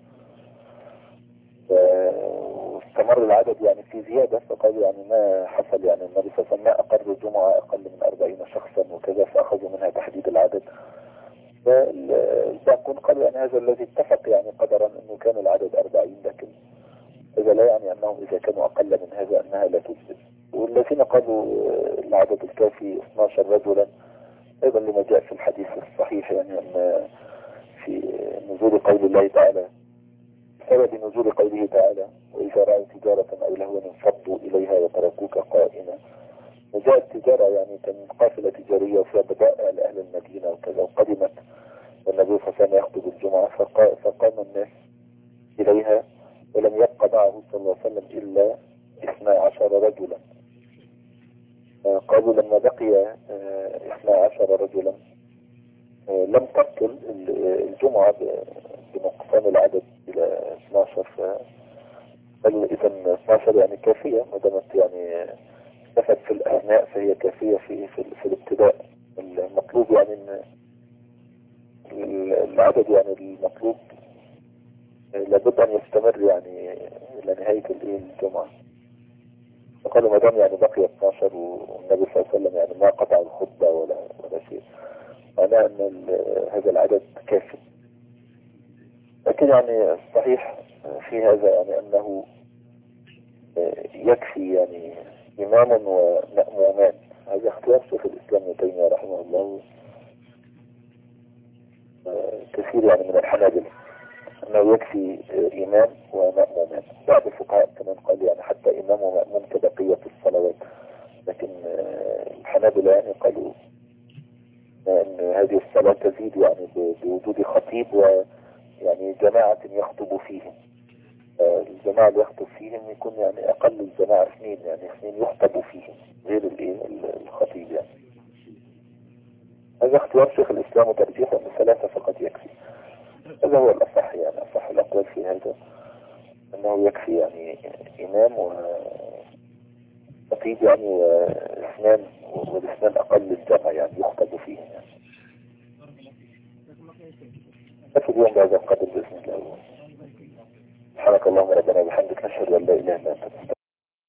واستمر العدد يعني في زيادة، فقالوا يعني ما حصل، يعني النبي صلى الله عليه وسلم ما أقر جمعة أقل من 40 شخصا وكذا، فأخذوا منها تحديد العدد. فالباقون قالوا يعني هذا الذي اتفق يعني قدرا أنه كان العدد 40، لكن إذا لا يعني أنهم إذا كانوا أقل من هذا أنها لا تجزئ. والذين قالوا العدد الكافي 12 رجلا أيضا لما جاء في الحديث الصحيح، يعني أن في نزول قول الله تعالى، سبب نزول قوله تعالى وإذا رأوا تجارة أو لهوا انفضوا إليها وتركوك قائما. وجاءت التجارة يعني كان قافلة تجارية وفيها بضائع لأهل المدينة وكذا، وقدمت والنبي صلى الله عليه وسلم يخطب الجمعة، فقام الناس إليها ولم يبق معه صلى الله عليه وسلم إلا 12 رجلا. قالوا لما بقي 12 رجلا لم تبطل الجمعة بنقصان العدد إلى 12، فقالوا إذا 12 يعني كافية ما دامت يعني نفت في الأثناء، فهي كافية في الابتداء. المطلوب يعني إن العدد يعني المطلوب لابد أن يستمر يعني إلى نهاية الجمعة. فقالوا ما دام يعني بقي 12 والنبي صلى الله عليه وسلم يعني ما قطع الخطبة ولا شيء، معناه أن هذا العدد كافي. لكن يعني الصحيح في هذا يعني أنه يكفي يعني إمام ومأمومان. هذا اختيار شيخ الإسلام ابن تيمية رحمه الله كثير يعني من الحنابلة، أنه يكفي إمام ومأمومان. بعض الفقهاء كمان قال يعني حتى إمام ومأموم كبقية الصلوات، لكن الحنابلة يعني قالوا أن هذه الصلاة تزيد يعني بوجود خطيب ويعني جماعة يخطب فيهم. الجماعة اللي يخطب فيهم يكون يعني أقل الجماعة 2، يعني 2 يخطب فيهم غير الخطيب يعني. هذا اختيار شيخ الإسلام وترجيح أن 3 فقط يكفي. هذا هو الأصح، يعني أصح الأقوال في هذا أنه يكفي يعني إمام وخطيب يعني واثنان، والاثنان أقل الجمع يعني يخطب فيهم يعني. لكن اليوم بهذا القدر بإذن الله. سبحانك اللهم ربنا وبحمدك، نشهد أن لا إله إلا أنت.